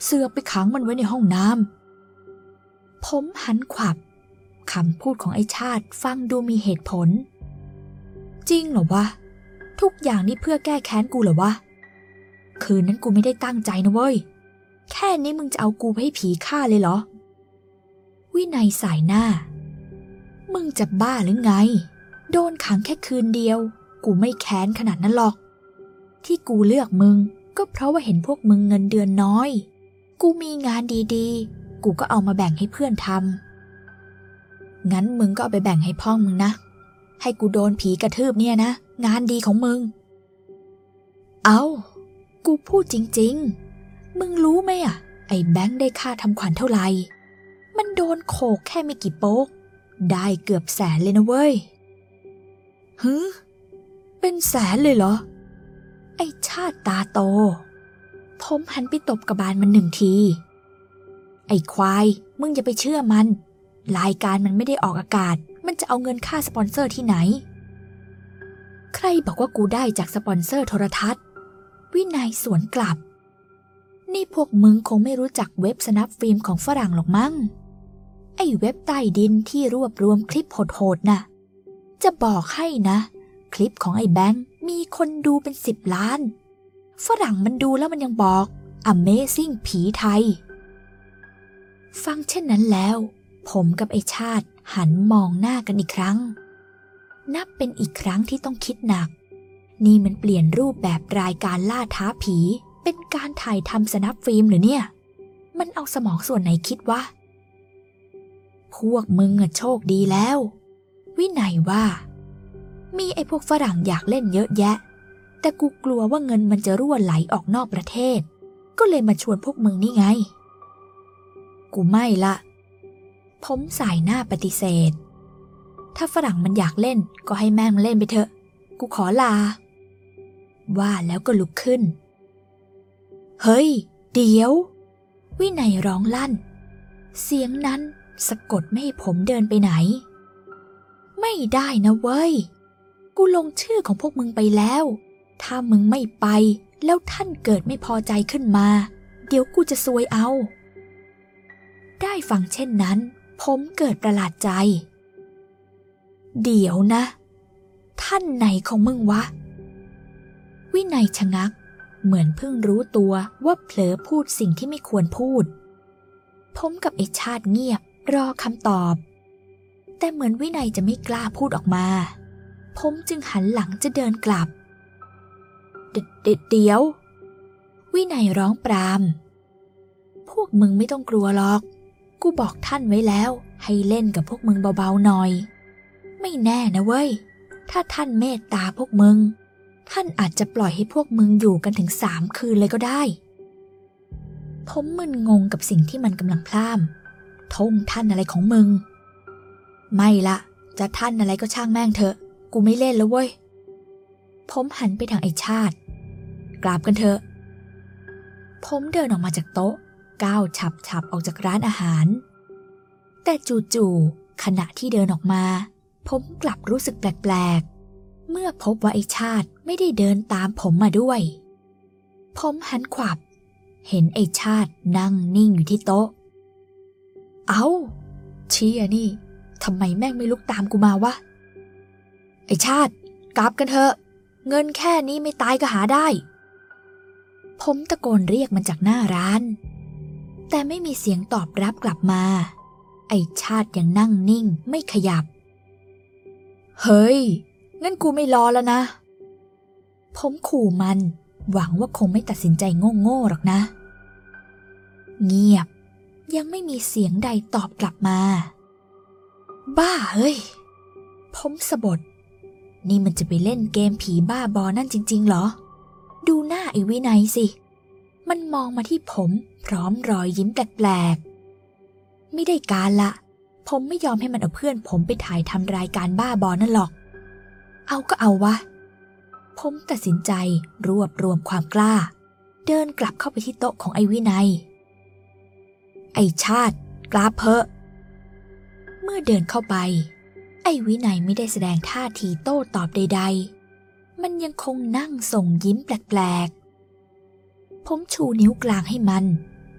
เสือกไปขังมันไว้ในห้องน้ำผมหันขวับคำพูดของไอ้ชาติฟังดูมีเหตุผลจริงเหรอวะทุกอย่างนี่เพื่อแก้แค้นกูเหรอวะคืนนั้นกูไม่ได้ตั้งใจนะเว้ยแค่นี้มึงจะเอากูไปให้ผีฆ่าเลยเหรอวินัยสายหน้ามึงจะบ้าหรือไงโดนขังแค่คืนเดียวกูไม่แค้นขนาดนั้นหรอกที่กูเลือกมึงก็เพราะว่าเห็นพวกมึงเงินเดือนน้อยกูมีงานดีๆกูก็เอามาแบ่งให้เพื่อนทำงั้นมึงก็เอาไปแบ่งให้พ่อมึงนะให้กูโดนผีกระทืบเนี่ยนะงานดีของมึงเอากูพูดจริงๆมึงรู้ไหมอ่ะไอ้แบงค์ได้ค่าทำขวัญเท่าไหร่มันโดนโขกแค่ไม่กี่โป๊กได้เกือบแสนเลยนะเว้ยฮึเป็นแสนเลยเหรอไอ้ชาติตาโตผมหันไปตบกระบาลมันหนึ่งทีไอ้ควายมึงอย่าไปเชื่อมันรายการมันไม่ได้ออกอากาศมันจะเอาเงินค่าสปอนเซอร์ที่ไหนใครบอกว่ากูได้จากสปอนเซอร์โทรทัศน์วินัยสวนกลับนี่พวกมึงคงไม่รู้จักเว็บสนับฟิล์มของฝรั่งหรอกมั้งไอ้เว็บใต้ดินที่รวบรวมคลิปโหดๆน่ะจะบอกให้นะคลิปของไอ้แบงค์มีคนดูเป็นสิบล้านฝรั่งมันดูแล้วมันยังบอก Amazing ผีไทยฟังเช่นนั้นแล้วผมกับไอ้ชาติหันมองหน้ากันอีกครั้งนับเป็นอีกครั้งที่ต้องคิดหนักนี่มันเปลี่ยนรูปแบบรายการล่าท้าผีเป็นการถ่ายทำสนับฟิล์มหรือเนี่ยมันเอาสมองส่วนไหนคิดวะพวกมึงอะโชคดีแล้ววินัยว่ามีไอ้พวกฝรั่งอยากเล่นเยอะแยะแต่กูกลัวว่าเงินมันจะรั่วไหลออกนอกประเทศก็เลยมาชวนพวกมึงนี่ไงกูไม่ละผมสายหน้าปฏิเสธถ้าฝรั่งมันอยากเล่นก็ให้แม่งเล่นไปเถอะกูขอลาว่าแล้วก็ลุกขึ้นเฮ้ยเดี๋ยววินัยร้องลั่นเสียงนั้นสะกดไม่ให้ผมเดินไปไหนไม่ได้นะเว้ยกูลงชื่อของพวกมึงไปแล้วถ้ามึงไม่ไปแล้วท่านเกิดไม่พอใจขึ้นมาเดี๋ยวกูจะซวยเอาได้ฟังเช่นนั้นผมเกิดประหลาดใจเดี๋ยวนะท่านไหนของมึงวะวินัยชะงักเหมือนเพิ่งรู้ตัวว่าเผลอพูดสิ่งที่ไม่ควรพูดผมกับไอ้ชาติเงียบรอคำตอบแต่เหมือนวินัยจะไม่กล้าพูดออกมาผมจึงหันหลังจะเดินกลับเด็ดเดี๋ยววินัยร้องปรามพวกมึงไม่ต้องกลัวหรอกกูบอกท่านไว้แล้วให้เล่นกับพวกมึงเบาๆหน่อยไม่แน่นะเว้ยถ้าท่านเมตตาพวกมึงท่านอาจจะปล่อยให้พวกมึงอยู่กันถึงสามคืนเลยก็ได้ผมมึนงงกับสิ่งที่มันกำลังพล่ามท่งท่านอะไรของมึงไม่ละจะท่านอะไรก็ช่างแม่งเถอะกูไม่เล่นแล้วเว้ยผมหันไปทางไอ้ชาติกราบกันเถอะผมเดินออกมาจากโต๊ะก้าวฉับๆออกจากร้านอาหารแต่จู่ๆขณะที่เดินออกมาผมกลับรู้สึกแปลกๆเมื่อพบว่าไอ้ชาติไม่ได้เดินตามผมมาด้วยผมหันขวับเห็นไอ้ชาตินั่งนิ่งอยู่ที่โต๊ะเอ้าเชี่ยนี่ทำไมแม่งไม่ลุกตามกูมาวะไอ้ชาติกลับกันเถอะเงินแค่นี้ไม่ตายก็หาได้ผมตะโกนเรียกมันจากหน้าร้านแต่ไม่มีเสียงตอบรับกลับมาไอ้ชาติยังนั่งนิ่งไม่ขยับเฮ้ยงั้นกูไม่รอแล้วนะผมขู่มันหวังว่าคงไม่ตัดสินใจโง่ๆหรอกนะเงียบยังไม่มีเสียงใดตอบกลับมาบ้าเฮ้ยผมสะบัดนี่มันจะไปเล่นเกมผีบ้าบอนั่นจริงๆเหรอดูหน้าไอ้วินัยสิมันมองมาที่ผมพร้อมรอยยิ้มแปลกๆไม่ได้การละผมไม่ยอมให้มันเอาเพื่อนผมไปถ่ายทำรายการบ้าบอนั่นหรอกเอาก็เอาวะผมตัดสินใจรวบรวมความกล้าเดินกลับเข้าไปที่โต๊ะของไอ้วินัยไอ้ชาติกราบเพอะเมื่อเดินเข้าไปไอ้วินัยไม่ได้แสดงท่าทีโต้ตอบใดๆมันยังคงนั่งส่งยิ้มแปลกๆผมชูนิ้วกลางให้มัน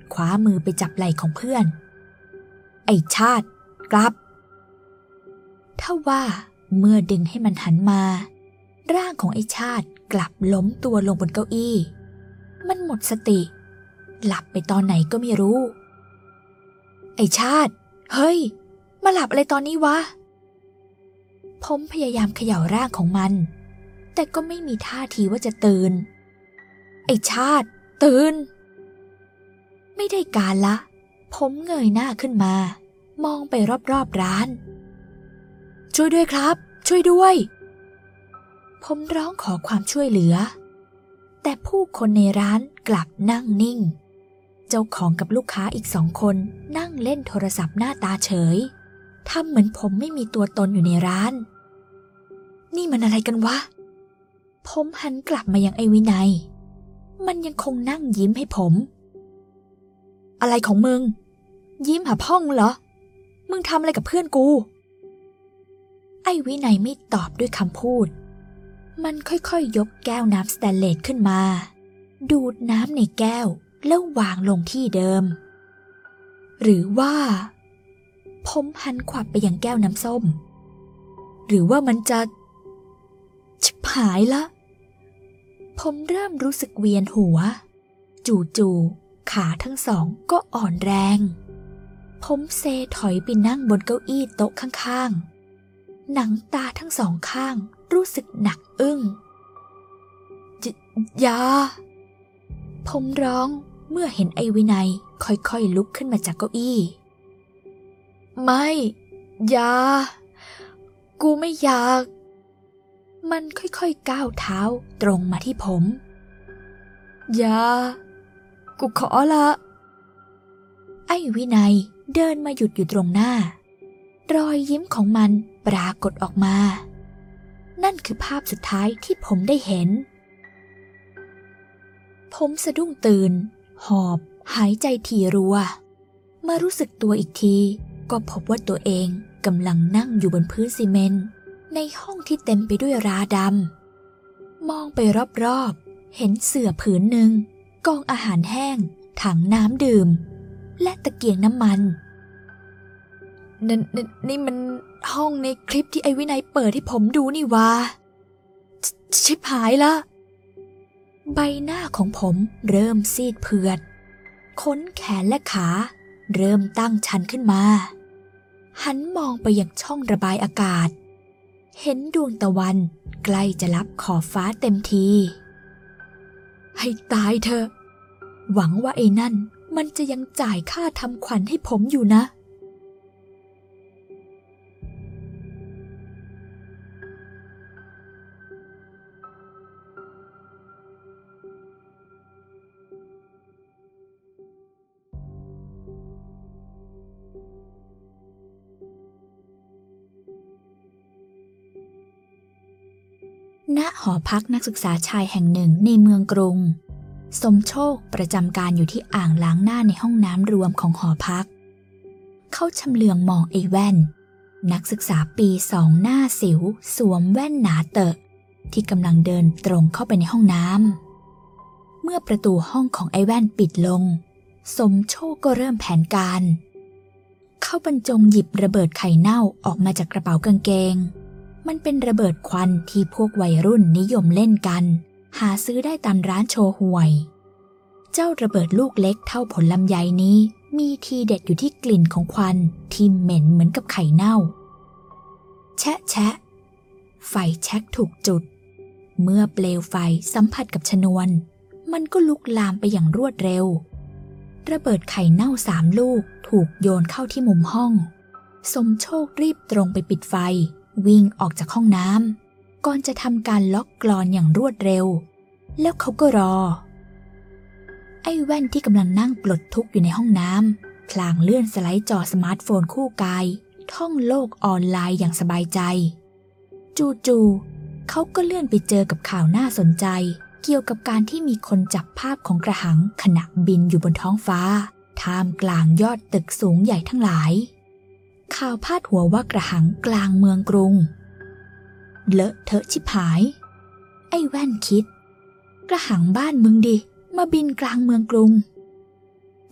คว้ามือไปจับไหล่ของเพื่อนไอ้ชาติกลับถ้าว่าเมื่อดึงให้มันหันมาร่างของไอ้ชาติกลับล้มตัวลงบนเก้าอี้มันหมดสติหลับไปตอนไหนก็ไม่รู้ไอ้ชาติเฮ้ยมาหลับอะไรตอนนี้วะผมพยายามเขย่าร่างของมันแต่ก็ไม่มีท่าทีว่าจะตื่นไอ้ชาติตื่นไม่ได้การละผมเงยหน้าขึ้นมามองไปรอบๆร้านช่วยด้วยครับช่วยด้วยผมร้องขอความช่วยเหลือแต่ผู้คนในร้านกลับนั่งนิ่งเจ้าของกับลูกค้าอีกสองคนนั่งเล่นโทรศัพท์หน้าตาเฉยทำเหมือนผมไม่มีตัวตนอยู่ในร้านนี่มันอะไรกันวะผมหันกลับมายังไอ้วินัยมันยังคงนั่งยิ้มให้ผมอะไรของมึงยิ้มหาพ่องเหรอมึงทำอะไรกับเพื่อนกูไอ้วินัยไม่ตอบด้วยคำพูดมันค่อยๆ ย, ยกแก้วน้ำสแตนเลสขึ้นมาดูดน้ำในแก้วแล้ววางลงที่เดิมหรือว่าผมหันขวับไปยังแก้วน้ำส้มหรือว่ามันจะชิบหายละผมเริ่มรู้สึกเวียนหัวจู่ๆขาทั้งสองก็อ่อนแรงผมเซถอยไปนั่งบนเก้าอี้โต๊ะข้างๆหนังตาทั้งสองข้างรู้สึกหนักอึ้งยาผมร้องเมื่อเห็นไอ้วินัยค่อยๆลุกขึ้นมาจากเก้าอี้ไม่ยากูไม่อยากมันค่อยๆก้าวเท้าตรงมาที่ผมยากูขอละไอ้วินัยเดินมาหยุดอยู่ตรงหน้ารอยยิ้มของมันปรากฏออกมานั่นคือภาพสุดท้ายที่ผมได้เห็นผมสะดุ้งตื่นหอบหายใจถี่รัวเมื่อรู้สึกตัวอีกทีก็พบว่าตัวเองกำลังนั่งอยู่บนพื้นซีเมนต์ในห้องที่เต็มไปด้วยราดำมองไปรอบๆเห็นเสื่อผืนหนึ่งกองอาหารแห้งถังน้ำดื่มและตะเกียงน้ำมันนั่นนี่มันห้องในคลิปที่ไอ้วินัยเปิดให้ผมดูนี่วะชิบหายละใบหน้าของผมเริ่มซีดเผือดขนแขนและขาเริ่มตั้งชันขึ้นมาหันมองไปยังช่องระบายอากาศเห็นดวงตะวันใกล้จะลับขอบฟ้าเต็มทีให้ตายเถอะหวังว่าไอ้นั่นมันจะยังจ่ายค่าทำขวัญให้ผมอยู่นะณหอพักนักศึกษาชายแห่งหนึ่งในเมืองกรุงสมโชคประจำการอยู่ที่อ่างล้างหน้าในห้องน้ำรวมของหอพักเขาชำเลืองมองไอ้แว่นนักศึกษาปีสองหน้าสิวสวมแว่นหนาเตอะที่กำลังเดินตรงเข้าไปในห้องน้ำเมื่อประตูห้องของไอ้แว่นปิดลงสมโชคก็เริ่มแผนการเขาบรรจงหยิบระเบิดไข่เน่าออกมาจากกระเป๋ากางเกงมันเป็นระเบิดควันที่พวกวัยรุ่นนิยมเล่นกันหาซื้อได้ตามร้านโชห่วยเจ้าระเบิดลูกเล็กเท่าผลลำไยนี้มีทีเด็ดอยู่ที่กลิ่นของควันที่เหม็นเหมือนกับไข่เน่าแชะแชะไฟแช็กถูกจุดเมื่อเปลวไฟสัมผัสกับชนวนมันก็ลุกลามไปอย่างรวดเร็วระเบิดไข่เน่าสามลูกถูกโยนเข้าที่มุมห้องสมโชครีบตรงไปปิดไฟวิ่งออกจากห้องน้ำก่อนจะทำการล็อกกลอนอย่างรวดเร็วแล้วเขาก็รอไอ้แว่นที่กำลังนั่งปลดทุกข์อยู่ในห้องน้ำพลางเลื่อนสไลด์จอสมาร์ทโฟนคู่กายท่องโลกออนไลน์อย่างสบายใจจู่ๆเขาก็เลื่อนไปเจอกับข่าวน่าสนใจเกี่ยวกับการที่มีคนจับภาพของกระหังขณะบินอยู่บนท้องฟ้าท่ามกลางยอดตึกสูงใหญ่ทั้งหลายข่าวพาดหัวว่ากระหังกลางเมืองกรุงเลอะเทอะชิบหายไอ้แว่นคิดกระหังบ้านมึงดิมาบินกลางเมืองกรุง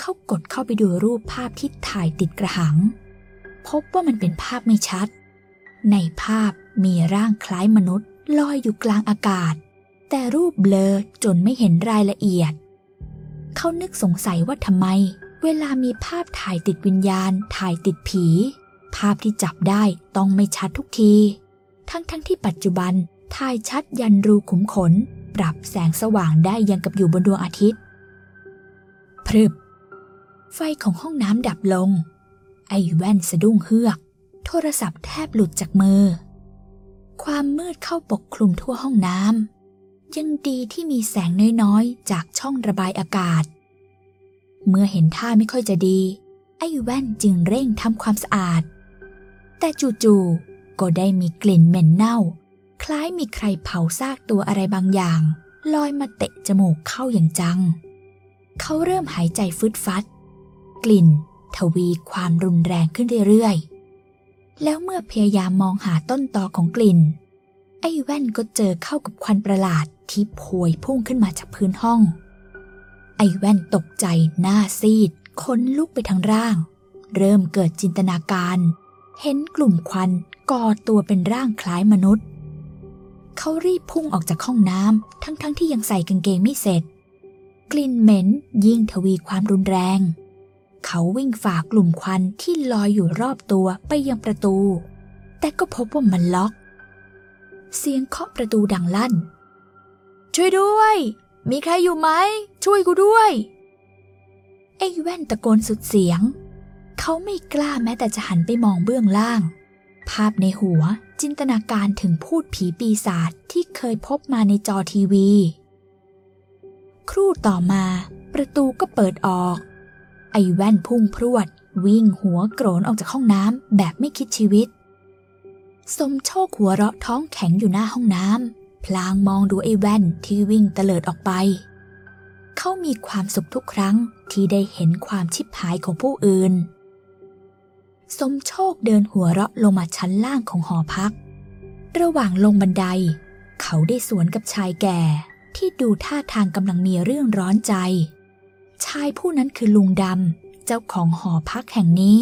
เขากดเข้าไปดูรูปภาพที่ถ่ายติดกระหังพบว่ามันเป็นภาพไม่ชัดในภาพมีร่างคล้ายมนุษย์ลอยอยู่กลางอากาศแต่รูปเบลอจนไม่เห็นรายละเอียดเขานึกสงสัยว่าทำไมเวลามีภาพถ่ายติดวิญญาณถ่ายติดผีภาพที่จับได้ต้องไม่ชัดทุกทีทั้งๆ ท, ที่ปัจจุบันถ่ายชัดยันรูขุมขนปรับแสงสว่างได้ยังกับอยู่บนดวงอาทิตย์พรึบไฟของห้องน้ำดับลงไอ้แว่นสะดุ้งเฮือกโทรศัพท์แทบหลุดจากมือความมืดเข้าปกคลุมทั่วห้องน้ำยังดีที่มีแสงน้อยๆจากช่องระบายอากาศเมื่อเห็นท่าไม่ค่อยจะดีไอ้แว่นจึงเร่งทำความสะอาดแต่จู่ๆก็ได้มีกลิ่นเหม็นเน่าคล้ายมีใครเผาซากตัวอะไรบางอย่างลอยมาเตะจมูกเข้าอย่างจังเขาเริ่มหายใจฟึดฟัดกลิ่นทวีความรุนแรงขึ้นเรื่อยๆแล้วเมื่อพยายามมองหาต้นตอของกลิ่นไอ้แว่นก็เจอเข้ากับควันประหลาดที่พวยพุ่งขึ้นมาจากพื้นห้องไอ้แว่นตกใจหน้าซีดขนลุกไปทั้งร่างเริ่มเกิดจินตนาการเห็นกลุ่มควันก่อตัวเป็นร่างคล้ายมนุษย์เขารีบพุ่งออกจากห้องน้ำทั้งๆ ท, ที่ยังใส่กางเกงไม่เสร็จกลิ่นเหม็นยิ่งทวีความรุนแรงเขาวิ่งฝ่ากลุ่มควันที่ลอยอยู่รอบตัวไปยังประตูแต่ก็พบว่ามันล็อกเสียงเคาะประตูดังลั่นช่วยด้วยมีใครอยู่ไหมช่วยกูด้วยไอ้แว่นตะโกนสุดเสียงเขาไม่กล้าแม้แต่จะหันไปมองเบื้องล่างภาพในหัวจินตนาการถึงพูดผีปีศาจที่เคยพบมาในจอทีวีครู่ต่อมาประตูก็เปิดออกไอ้แว่นพุ่งพรวดวิ่งหัวโกรนออกจากห้องน้ำแบบไม่คิดชีวิตสมโชคหัวเราะท้องแข็งอยู่หน้าห้องน้ำพลางมองดูไอ้แว่นที่วิ่งเตลิดออกไปเขามีความสุขทุกครั้งที่ได้เห็นความชิบหายของผู้อื่นสมโชคเดินหัวเราะลงมาชั้นล่างของหอพักระหว่างลงบันไดเขาได้สวนกับชายแก่ที่ดูท่าทางกำลังมีเรื่องร้อนใจชายผู้นั้นคือลุงดำเจ้าของหอพักแห่งนี้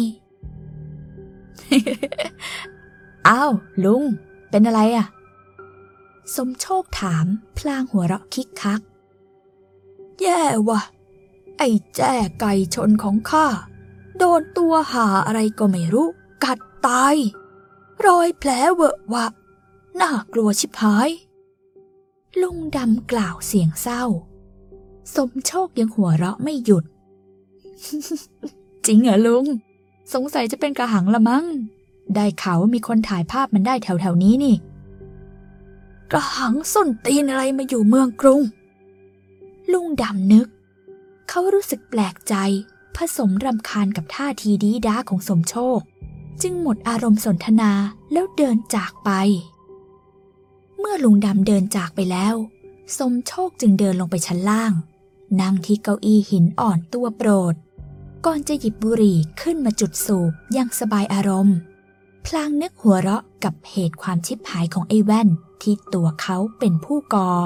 อ้าวลุงเป็นอะไรอ่ะสมโชคถามพลางหัวเราะคิกคักแย่ว่ะไอ้แจ้ไก่ชนของข้าโดนตัวหาอะไรก็ไม่รู้กัดตายรอยแผลเวอะวะน่ากลัวชิบหายลุงดำกล่าวเสียงเศร้าสมโชคยังหัวเราะไม่หยุด จริงเหรอลุงสงสัยจะเป็นกระหังละมั้งได้ข่าวว่ามีคนถ่ายภาพมันได้แถวๆนี้นี่กระหังส้นตีนอะไรมาอยู่เมืองกรุงลุงดำนึกเขารู้สึกแปลกใจผสมรำคาญกับท่าทีดีด้าของสมโชคจึงหมดอารมณ์สนทนาแล้วเดินจากไปเมื่อลุงดำเดินจากไปแล้วสมโชคจึงเดินลงไปชั้นล่างนั่งที่เก้าอี้หินอ่อนตัวโปรดก่อนจะหยิบบุหรี่ขึ้นมาจุดสูบอย่างสบายอารมณ์พลางนึกหัวเราะกับเหตุความชิบหายของไอ้แว่นที่ตัวเขาเป็นผู้ก่อ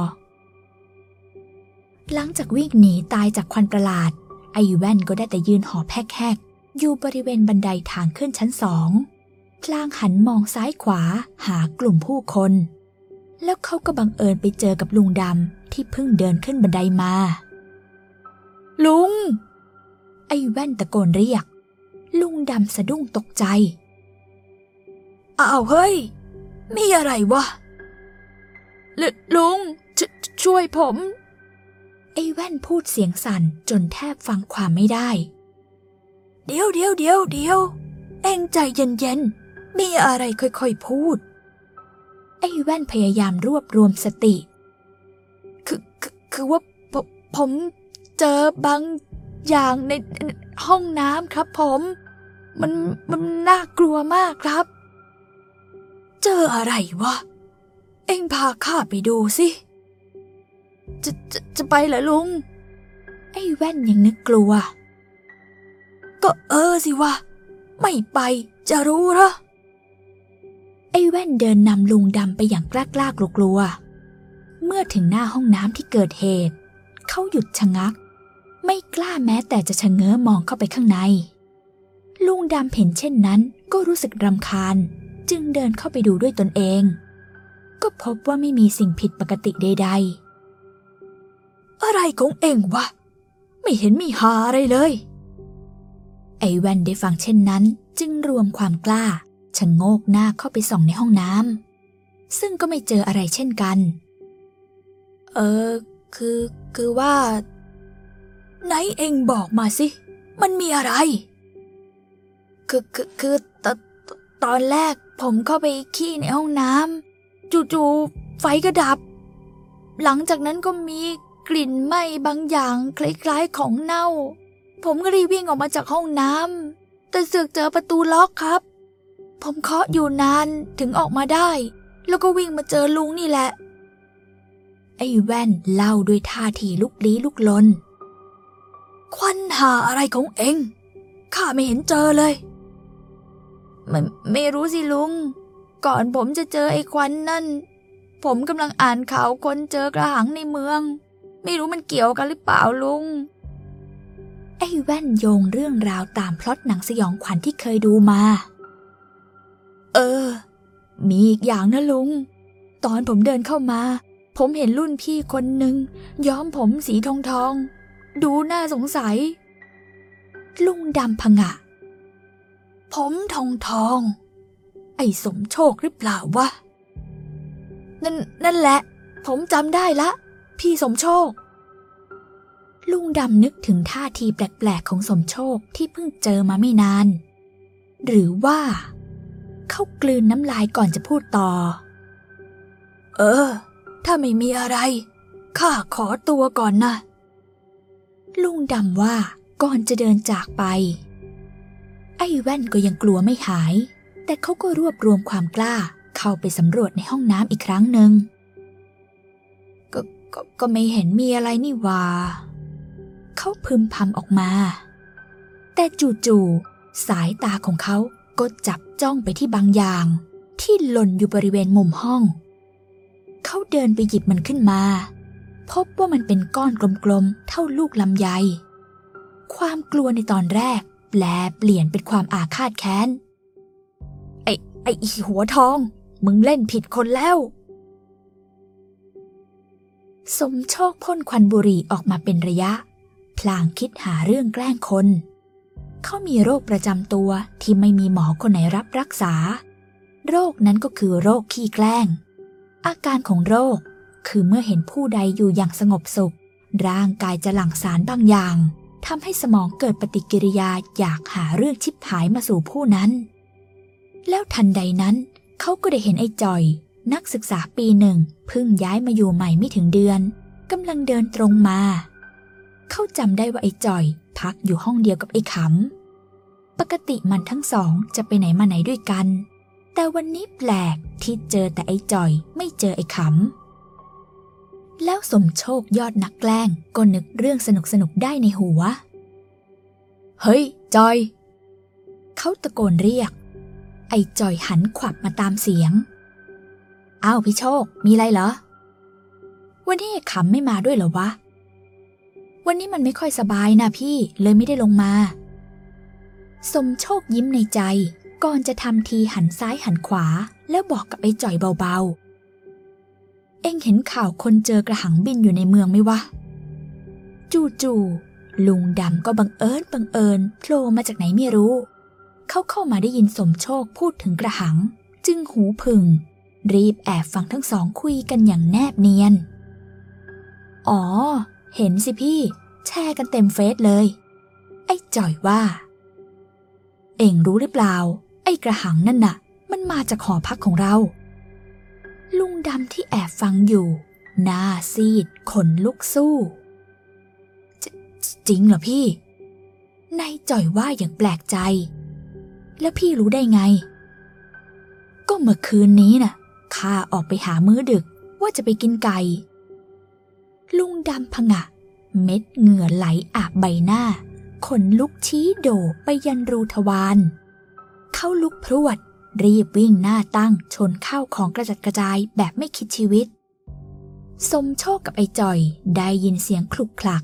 หลังจากวิ่งหนีตายจากควันประหลาดไอ้แว่นก็ได้แต่ยืนหอบแฮกๆอยู่บริเวณบันไดทางขึ้นชั้นสองพลางหันมองซ้ายขวาหากลุ่มผู้คนแล้วเขาก็บังเอิญไปเจอกับลุงดำที่เพิ่งเดินขึ้นบันไดมาลุงไอ้แว่นตะโกนเรียกลุงดำสะดุ้งตกใจอ้าวเฮ้ยมีอะไรวะลลุงชช่วยผมไอ้แว่นพูดเสียงสั่นจนแทบฟังความไม่ได้เดี๋ยวเดี๋ยวเดี๋ยวเดี๋ยวเอ็งใจเย็นๆมีอะไรค่อยๆพูดไอ้แว่นพยายามรวบรวมสติคือคือคือว่าผมผมเจอบางอย่างในห้องน้ำครับผมมันมันน่ากลัวมากครับเจออะไรวะเอ็งพาข้าไปดูสิจะจะจะไปเหรอลุงไอ้แว่นยังนึกกลัวก็เออสิวะไม่ไปจะรู้เหรอไอ้แว่นเดินนำลุงดำไปอย่างกล้ากล้ากลัวๆเมื่อถึงหน้าห้องน้ำที่เกิดเหตุเขาหยุดชะงักไม่กล้าแม้แต่จะชะเง้อมองเข้าไปข้างในลุงดำเห็นเช่นนั้นก็รู้สึกรำคาญจึงเดินเข้าไปดูด้วยตนเองก็พบว่าไม่มีสิ่งผิดปกติใดๆอะไรของเอ็งวะไม่เห็นมีหาอะไรเลยไอ้แว่นได้ฟังเช่นนั้นจึงรวมความกล้าชะโงกหน้าเข้าไปส่องในห้องน้ำซึ่งก็ไม่เจออะไรเช่นกันเออคือคือว่าไหนเอ็งบอกมาสิมันมีอะไรคือคือคือตตอนแรกผมเข้าไปขี้ในห้องน้ำจู่ๆไฟก็ดับหลังจากนั้นก็มีกลิ่นไหม้บางอย่างคล้ายๆของเน่าผมก็รีบวิ่งออกมาจากห้องน้ำแต่เสือกเจอประตูล็อกครับผมเคาะอยู่นานถึงออกมาได้แล้วก็วิ่งมาเจอลุงนี่แหละไอ้แว่นเล่าด้วยท่าทีลุกลี้ลุกลนควันหาอะไรของเอ็งข้าไม่เห็นเจอเลยไม่ไม่รู้สิลุงก่อนผมจะเจอไอ้ควันนั่นผมกำลังอ่านข่าวคนเจอกระหังในเมืองไม่รู้มันเกี่ยวกันหรือเปล่าลุงไอ้แว่นโยงเรื่องราวตามพล็อตหนังสยองขวัญที่เคยดูมาเออมีอีกอย่างนะลุงตอนผมเดินเข้ามาผมเห็นรุ่นพี่คนหนึ่งย้อมผมสีทองทองดูน่าสงสัยลุงดำผงะผมทองทองไอ้สมโชคหรือเปล่าวะนั่นนั่นแหละผมจำได้ละพี่สมโชคลุงดำนึกถึงท่าทีแปลกๆของสมโชคที่เพิ่งเจอมาไม่นานหรือว่าเขากลืนน้ำลายก่อนจะพูดต่อเออถ้าไม่มีอะไรข้าขอตัวก่อนนะลุงดำว่าก่อนจะเดินจากไปไอ้แว่นก็ยังกลัวไม่หายแต่เขาก็รวบรวมความกล้าเข้าไปสำรวจในห้องน้ำอีกครั้งหนึ่งก็ก็ก็ไม่เห็นมีอะไรนี่หว่าเขาพึมพำออกมาแต่จู่ๆสายตาของเขาก็จับจ้องไปที่บางอย่างที่หล่นอยู่บริเวณมุมห้องเขาเดินไปหยิบมันขึ้นมาพบว่ามันเป็นก้อนกลมๆเท่าลูกลำไยความกลัวในตอนแรกแปลเปลี่ยนเป็นความอาฆาตแค้นไอ้ไอ้หัวทองมึงเล่นผิดคนแล้วสมโชคพ่นควันบุหรี่ออกมาเป็นระยะพลางคิดหาเรื่องแกล้งคนเขามีโรคประจำตัวที่ไม่มีหมอคนไหนรับรักษาโรคนั้นก็คือโรคขี้แกล้งอาการของโรคคือเมื่อเห็นผู้ใดอยู่อย่างสงบสุขร่างกายจะหลั่งสารบางอย่างทำให้สมองเกิดปฏิกิริยาอยากหาเรื่องชิบหายมาสู่ผู้นั้นแล้วทันใดนั้นเขาก็ได้เห็นไอ้จ่อยนักศึกษาปีหนึ่งเพิ่งย้ายมาอยู่ใหม่ไม่ถึงเดือนกำลังเดินตรงมาเขาจำได้ว่าไอ้จ่อยพักอยู่ห้องเดียวกับไอ้ขำปกติมันทั้งสองจะไปไหนมาไหนด้วยกันแต่วันนี้แปลกที่เจอแต่ไอ้จ่อยไม่เจอไอ้ขำแล้วสมโชคยอดนักแกล้งก็นึกเรื่องสนุกๆได้ในหัวเฮ้ยจอยเขาตะโกนเรียกไอ้จอยหันขวับมาตามเสียงอ้าวพี่โชคมีอะไรเหรอวันนี้ไอ้ขำไม่มาด้วยเหรอวะวันนี้มันไม่ค่อยสบายนะพี่เลยไม่ได้ลงมาสมโชคยิ้มในใจก่อนจะทำทีหันซ้ายหันขวาแล้วบอกกับไอ้จ่อยเบาๆเอ็งเห็นข่าวคนเจอกระหังบินอยู่ในเมืองไหมวะจู่ๆลุงดำก็บังเอิญบังเอิญโผล่มาจากไหนไม่รู้เขาเข้ามาได้ยินสมโชคพูดถึงกระหังจึงหูผึ่งรีบแอบฟังทั้งสองคุยกันอย่างแนบเนียนอ๋อเห็นสิพี่แชร์กันเต็มเฟซเลยไอ้จ่อยว่าเอ็งรู้หรือเปล่าไอ้กระหังนั่นน่ะมันมาจากหอพักของเราลุงดำที่แอบฟังอยู่หน้าซีดขนลุกสู้จจริงเหรอพี่นายจ่อยว่าอย่างแปลกใจแล้วพี่รู้ได้ไงก็เมื่อคืนนี้น่ะข้าออกไปหามื้อดึกว่าจะไปกินไก่ลุงดำผงะเม็ดเหงื่อไหลอาบใบหน้าขนลุกชี้โดไปยันรูทวารเขาลุกพรวดรีบวิ่งหน้าตั้งชนข้าวของกระจัดกระจายแบบไม่คิดชีวิตสมโชคกับไอ้จ่อยได้ยินเสียงคลุกคลัก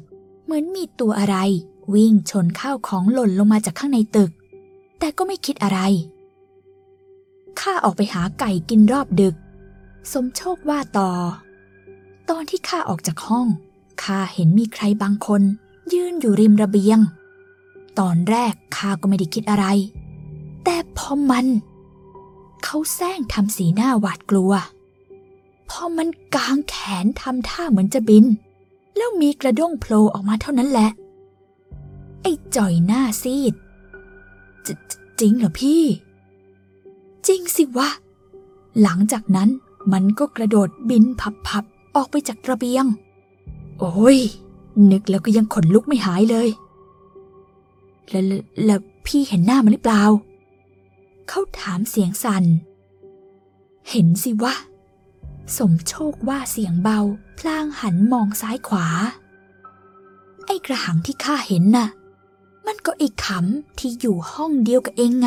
เหมือนมีตัวอะไรวิ่งชนข้าวของหล่นลงมาจากข้างในตึกแต่ก็ไม่คิดอะไรข้าออกไปหาไก่กินรอบดึกสมโชคว่าต่อตอนที่ข้าออกจากห้องข้าเห็นมีใครบางคนยืนอยู่ริมระเบียงตอนแรกข้าก็ไม่ได้คิดอะไรแต่พอมันเขาแซงทำสีหน้าหวาดกลัวพอมันกางแขนทำท่าเหมือนจะบินแล้วมีกระด้งโผล่ออกมาเท่านั้นแหละไอ้จ่อยหน้าซีดจจริงเหรอพี่จริงสิวะหลังจากนั้นมันก็กระโดดบินพับๆออกไปจากระเบียงโอ้ยนึกแล้วก็ยังขนลุกไม่หายเลยแล้วแล้วพี่เห็นหน้ามันหรือเปล่าเขาถามเสียงสั่นเห็นสิวะสมโชคว่าเสียงเบาพลางหันมองซ้ายขวาไอ้กระหังที่ข้าเห็นน่ะมันก็ไอ้ขำที่อยู่ห้องเดียวกับเองไง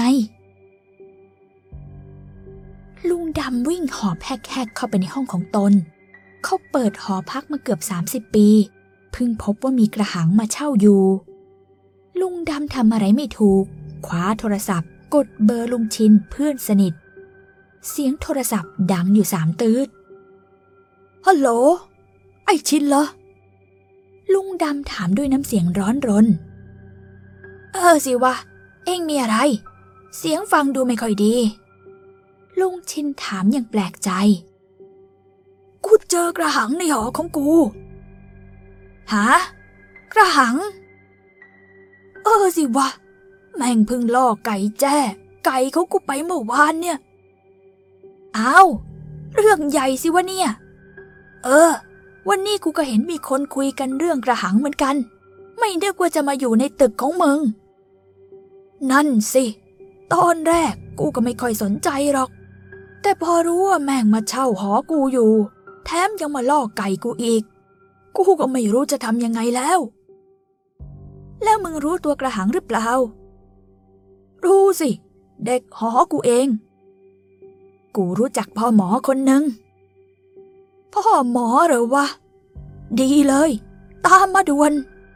ลุงดำวิ่งหอบแฮกๆเข้าไปในห้องของตนเขาเปิดหอพักมาเกือบสามสิบปีเพิ่งพบว่ามีกระหังมาเช่าอยู่ลุงดำทำอะไรไม่ถูกคว้าโทรศัพท์กดเบอร์ลุงชินเพื่อนสนิทเสียงโทรศัพท์ดังอยู่สามตืดฮัลโหลไอ้ชินเหรอลุงดำถามด้วยน้ำเสียงร้อนรนเออสิวะเอ็งมีอะไรเสียงฟังดูไม่ค่อยดีลุงชินถามอย่างแปลกใจกูเจอกระหังในหอของกูหากระหังเออสิวะแม่งเพิ่งล่อไก่แจ้ไก่เขากูไปเมื่อวานเนี่ยอ้าวเรื่องใหญ่สิวะเนี่ยเออวันนี้กูก็เห็นมีคนคุยกันเรื่องกระหังเหมือนกันไม่นึกว่าจะมาอยู่ในตึกของมึงนั่นสิตอนแรกกูก็ไม่ค่อยสนใจหรอกแต่พอรู้ว่าแม่งมาเช่าหอกูอยู่แถมยังมาล่อไก่กูอีกกูก็ไม่รู้จะทำยังไงแล้วแล้วมึงรู้ตัวกระหังหรือเปล่ารู้สิเด็กหอกูเองกูรู้จักพ่อหมอคนหนึ่งพ่อหมอเหรอวะดีเลยตามมาด่วน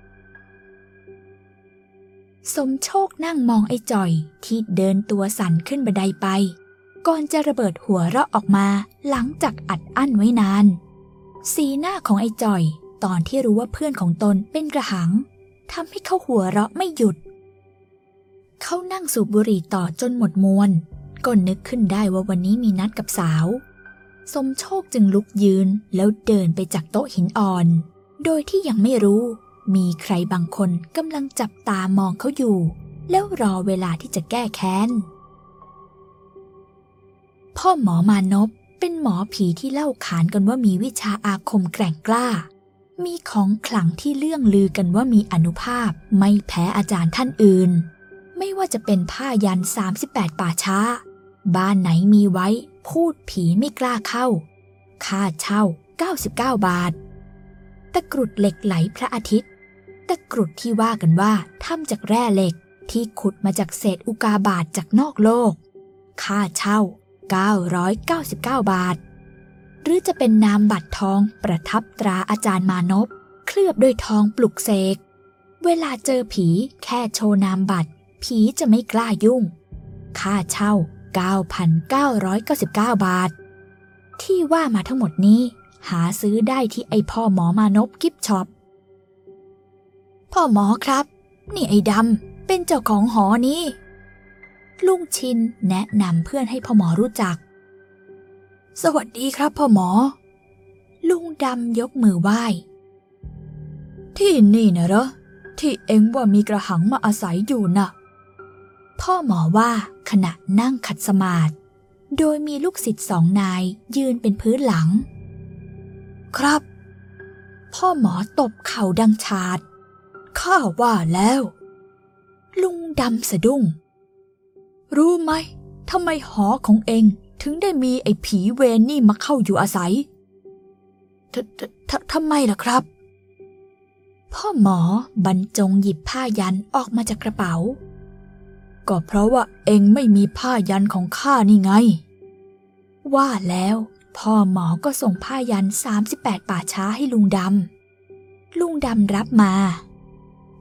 สมโชคนั่งมองไอ้จ่อยที่เดินตัวสั่นขึ้นบันไดไปก่อนจะระเบิดหัวเราะออกมาหลังจากอัดอั้นไว้นานสีหน้าของไอ้จ่อยตอนที่รู้ว่าเพื่อนของตนเป็นกระหังทำให้เขาหัวเราะไม่หยุดเขานั่งสูบบุหรี่ต่อจนหมดมวนก็นึกขึ้นได้ว่าวันนี้มีนัดกับสาวสมโชคจึงลุกยืนแล้วเดินไปจากโต๊ะหินอ่อนโดยที่ยังไม่รู้มีใครบางคนกำลังจับตามองเขาอยู่แล้วรอเวลาที่จะแก้แค้นพ่อหมอมานพเป็นหมอผีที่เล่าขานกันว่ามีวิชาอาคมแกร่งกล้ามีของขลังที่เลื่องลือกันว่ามีอานุภาพไม่แพ้อาจารย์ท่านอื่นไม่ว่าจะเป็นผ้ายันสามสิบแปดป่าช้าบ้านไหนมีไว้พูดผีไม่กล้าเข้าค่าเช่าเก้าสิบเก้าบาทตะกรุดเหล็กไหลพระอาทิตย์ตะกรุดที่ว่ากันว่าทำจากแร่เหล็กที่ขุดมาจากเศษอุกาบาตจากนอกโลกค่าเช่าเก้าร้อยเก้าสิบเก้าบาทหรือจะเป็นนามบัตรทองประทับตราอาจารย์มานพเคลือบด้วยทองปลุกเสกเวลาเจอผีแค่โชว์นามบัตรผีจะไม่กล้ายุ่งค่าเช่า เก้าพันเก้าร้อยเก้าสิบเก้า บาทที่ว่ามาทั้งหมดนี้หาซื้อได้ที่ไอพ่อหมอมานพกิฟต์ช็อปพ่อหมอครับนี่ไอ้ดำเป็นเจ้าของหอนี้ลุงชินแนะนำเพื่อนให้พ่อหมอรู้จักสวัสดีครับพ่อหมอลุงดำยกมือไหว้ที่นี่นะเหรอที่เอ็งว่ามีกระหังมาอาศัยอยู่น่ะพ่อหมอว่าขณะนั่งขัดสมาธิโดยมีลูกศิษย์สองนายยืนเป็นพื้นหลังครับพ่อหมอตบเข่าดังชาดข้าว่าแล้วลุงดำสะดุ้งรู้ไหมทำไมหอของเอ็งถึงได้มีไอ้ผีเวรนี่มาเข้าอยู่อาศัยทททำไมล่ะครับพ่อหมอบรรจงหยิบผ้ายันออกมาจากกระเป๋าก็เพราะว่าเอ็งไม่มีผ้ายันของข้านี่ไงว่าแล้วพ่อหมอก็ส่งผ้ายันสามสิบแปดป่าช้าให้ลุงดำลุงดำรับมา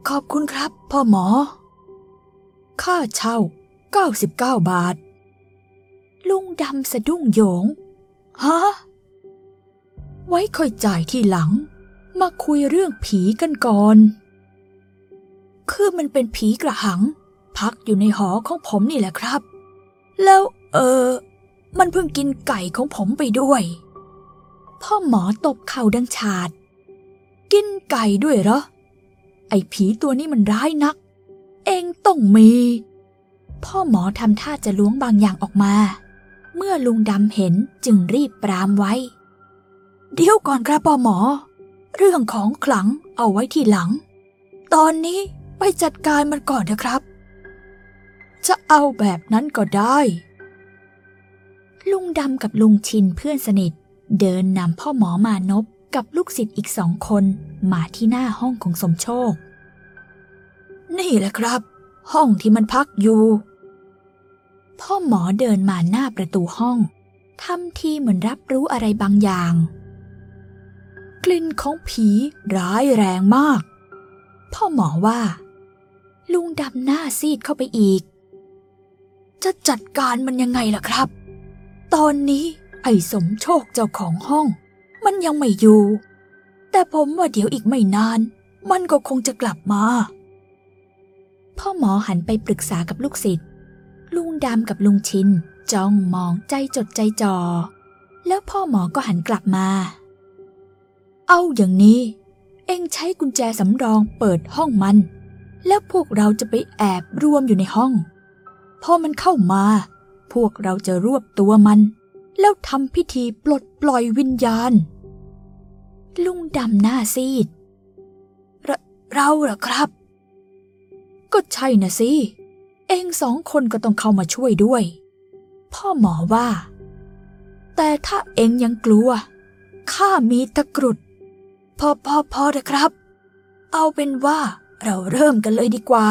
ขอบคุณครับพ่อหมอค่าเช่าเก้าสิบเก้าบาทลุงดำสะดุ้งโหยงฮะไว้ค่อยจ่ายทีหลังมาคุยเรื่องผีกันก่อนคือมันเป็นผีกระหังพักอยู่ในหอของผมนี่แหละครับแล้วเออมันเพิ่งกินไก่ของผมไปด้วยพ่อหมอตบเข่าดังฉาดกินไก่ด้วยเหรอไอ้ผีตัวนี้มันร้ายนักเองต้องมีพ่อหมอทำท่าจะล้วงบางอย่างออกมาเมื่อลุงดำเห็นจึงรีบปรามไว้เดี๋ยวก่อนครับพ่อหมอเรื่องของขลังเอาไว้ทีหลังตอนนี้ไปจัดการมันก่อนเถอะครับจะเอาแบบนั้นก็ได้ลุงดำกับลุงชินเพื่อนสนิทเดินนำพ่อหมอมานพกับลูกศิษย์อีกสองคนมาที่หน้าห้องของสมโชคนี่แหละครับห้องที่มันพักอยู่พ่อหมอเดินมาหน้าประตูห้องทำทีเหมือนรับรู้อะไรบางอย่างกลิ่นของผีร้ายแรงมากพ่อหมอว่าลุงดำหน้าซีดเข้าไปอีกจะจัดการมันยังไงล่ะครับตอนนี้ไอ้สมโชคเจ้าของห้องมันยังไม่อยู่แต่ผมว่าเดี๋ยวอีกไม่นานมันก็คงจะกลับมาพ่อหมอหันไปปรึกษากับลูกศิษย์ลุงดำกับลุงชินจ้องมองใจจดใจจ่อแล้วพ่อหมอก็หันกลับมาเอาอย่างนี้เอ็งใช้กุญแจสำรองเปิดห้องมันแล้วพวกเราจะไปแอบรวมอยู่ในห้องพอมันเข้ามาพวกเราจะรวบตัวมันแล้วทำพิธีปลดปล่อยวิญญาณลุงดำหน้าซีดเรเราเหรอครับก็ใช่นะสิเองสองคนก็ต้องเข้ามาช่วยด้วยพ่อหมอว่าแต่ถ้าเองยังกลัวข้ามีตะกรุดพอพอพอเถอะครับเอาเป็นว่าเราเริ่มกันเลยดีกว่า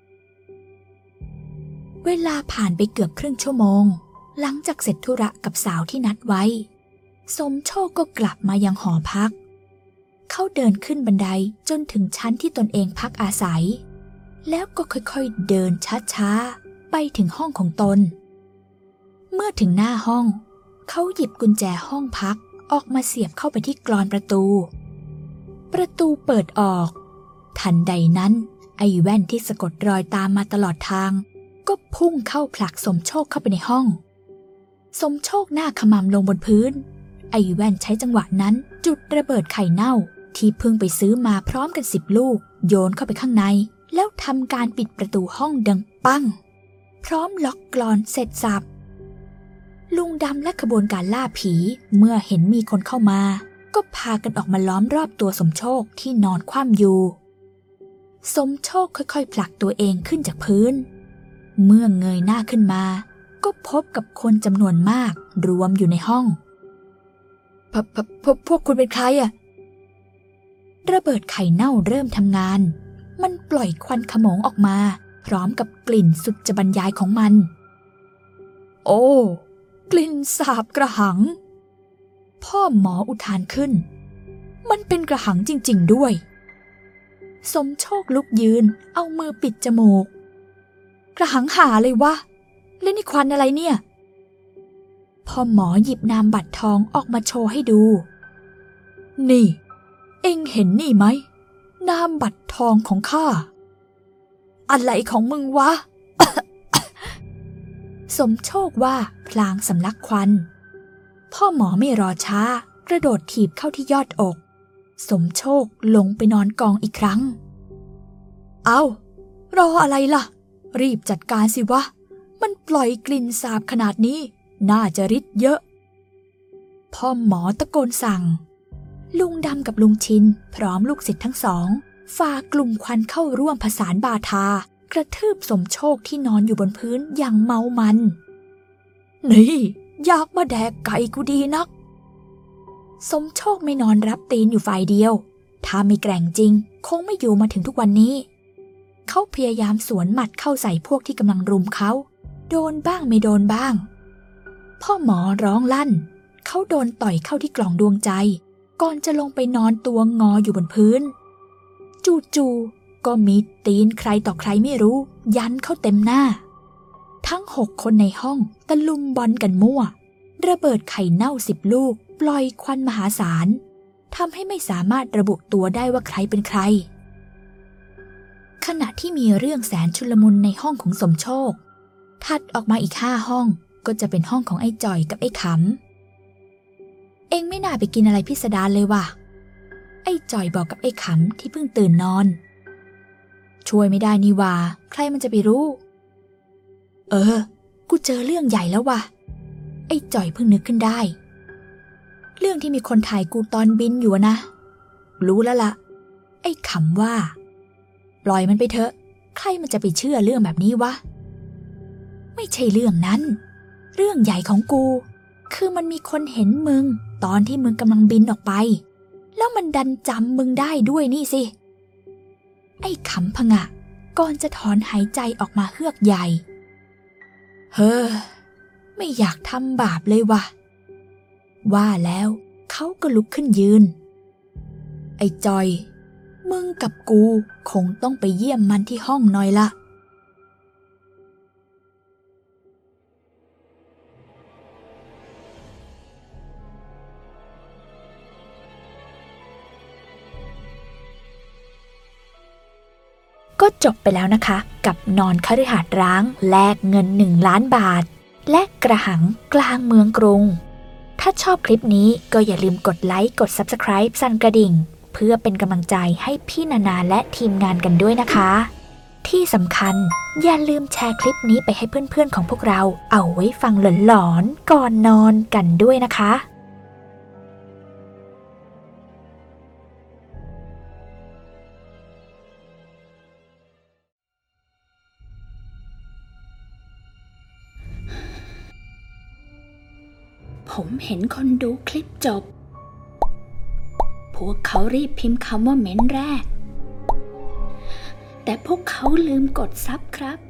เวลาผ่านไปเกือบครึ่งชั่วโมงหลังจากเสร็จธุระกับสาวที่นัดไว้สมโชคก็กลับมายังหอพักเขาเดินขึ้นบันไดจนถึงชั้นที่ตนเองพักอาศัยแล้วก็ค่อยๆเดินช้าๆไปถึงห้องของตนเมื่อถึงหน้าห้องเขาหยิบกุญแจห้องพักออกมาเสียบเข้าไปที่กลอนประตูประตูเปิดออกทันใดนั้นไอ้แว่นที่สะกดรอยตามมาตลอดทางก็พุ่งเข้าผลักสมโชคเข้าไปในห้องสมโชคหน้าขมำลงบนพื้นไอ้แว่นใช้จังหวะนั้นจุดระเบิดไข่เน่าที่เพิ่งไปซื้อมาพร้อมกันสิบลูกโยนเข้าไปข้างในแล้วทำการปิดประตูห้องดังปังพร้อมล็อกกลอนเสร็จสับลุงดำและขบวนการล่าผีเมื่อเห็นมีคนเข้ามาก็พากันออกมาล้อมรอบตัวสมโชคที่นอนคว่ำอยู่สมโชคค่อยๆผลักตัวเองขึ้นจากพื้นเมื่อเงยหน้าขึ้นมาก็พบกับคนจำนวนมากรวมอยู่ในห้องพพพพวกคุณเป็นใครอะระเบิดไข่เน่าเริ่มทำงานมันปล่อยควันขโมงออกมาพร้อมกับกลิ่นสุดจะบรรยายของมันโอ้กลิ่นสาบกระหังพ่อหมออุทานขึ้นมันเป็นกระหังจริงๆด้วยสมโชคลุกยืนเอามือปิดจมูกกระหังหาเลยวะแล้วนี่ควันอะไรเนี่ยพ่อหมอหยิบนามบัตรทองออกมาโชว์ให้ดูนี่เอ็งเห็นนี่ไหมนามบัตรทองของข้าอะไรของมึงวะ สมโชคว่าพลางสำลักควันพ่อหมอไม่รอช้ากระโดดถีบเข้าที่ยอดอกสมโชคลงไปนอนกองอีกครั้งเอารออะไรล่ะรีบจัดการสิวะมันปล่อยกลิ่นสาบขนาดนี้น่าจะฤทธิ์เยอะพ่อหมอตะโกนสั่งลุงดำกับลุงชินพร้อมลูกศิษย์ทั้งสองฝ่ากลุ่มควันเข้าร่วมผสานบาทากระทืบสมโชคที่นอนอยู่บนพื้นอย่างเมามันนี่อยากมาแดกไก่กูดีนักสมโชคไม่นอนรับตีนอยู่ฝ่ายเดียวถ้าไม่แกร่งจริงคงไม่อยู่มาถึงทุกวันนี้เขาพยายามสวนหมัดเข้าใส่พวกที่กำลังรุมเขาโดนบ้างไม่โดนบ้างพ่อหมอร้องลั่นเขาโดนต่อยเข้าที่กล่องดวงใจก่อนจะลงไปนอนตัวงออยู่บนพื้นจู่ๆก็มีตีนใครต่อใครไม่รู้ยันเข้าเต็มหน้าทั้งหกคนในห้องตะลุมบอลกันมั่วระเบิดไข่เน่าสิบลูกปล่อยควันมหาศาลทำให้ไม่สามารถระบุตัวได้ว่าใครเป็นใครขณะที่มีเรื่องแสนชุลมุนในห้องของสมโชคถัดออกมาอีกห้าห้องก็จะเป็นห้องของไอ้จ่อยกับไอ้ขำเอ็งไม่น่าไปกินอะไรพิสดารเลยว่ะไอ้จ่อยบอกกับไอ้ขำที่เพิ่งตื่นนอนช่วยไม่ได้นี่ว่าใครมันจะไปรู้เออกูเจอเรื่องใหญ่แล้วว่ะไอ้จ่อยเพิ่งนึกขึ้นได้เรื่องที่มีคนถ่ายกูตอนบินอยู่นะรู้แล้วล่ะไอ้ขำว่าปล่อยมันไปเถอะใครมันจะไปเชื่อเรื่องแบบนี้วะไม่ใช่เรื่องนั้นเรื่องใหญ่ของกูคือมันมีคนเห็นมึงตอนที่มึงกำลังบินออกไปแล้วมันดันจำมึงได้ด้วยนี่สิไอ้ขำผงะก่อนจะถอนหายใจออกมาเฮือกใหญ่เฮ้อไม่อยากทำบาปเลยว่ะว่าแล้วเขาก็ลุกขึ้นยืนไอ้จอยมึงกับกูคงต้องไปเยี่ยมมันที่ห้องหน่อยละก็จบไปแล้วนะคะกับนอนคฤหาสน์ร้างแลกเงินหนึ่งล้านบาทและกระหังกลางเมืองกรุงถ้าชอบคลิปนี้ก็อย่าลืมกดไลค์กด ซับสไครบ์ สั่นกระดิ่งเพื่อเป็นกำลังใจให้พี่นานาและทีมงานกันด้วยนะคะที่สำคัญอย่าลืมแชร์คลิปนี้ไปให้เพื่อนๆของพวกเราเอาไว้ฟังหลอนๆก่อนนอนกันด้วยนะคะผมเห็นคนดูคลิปจบพวกเขารีบพิมพ์คำว่าเม้นแรกแต่พวกเขาลืมกดซับครับ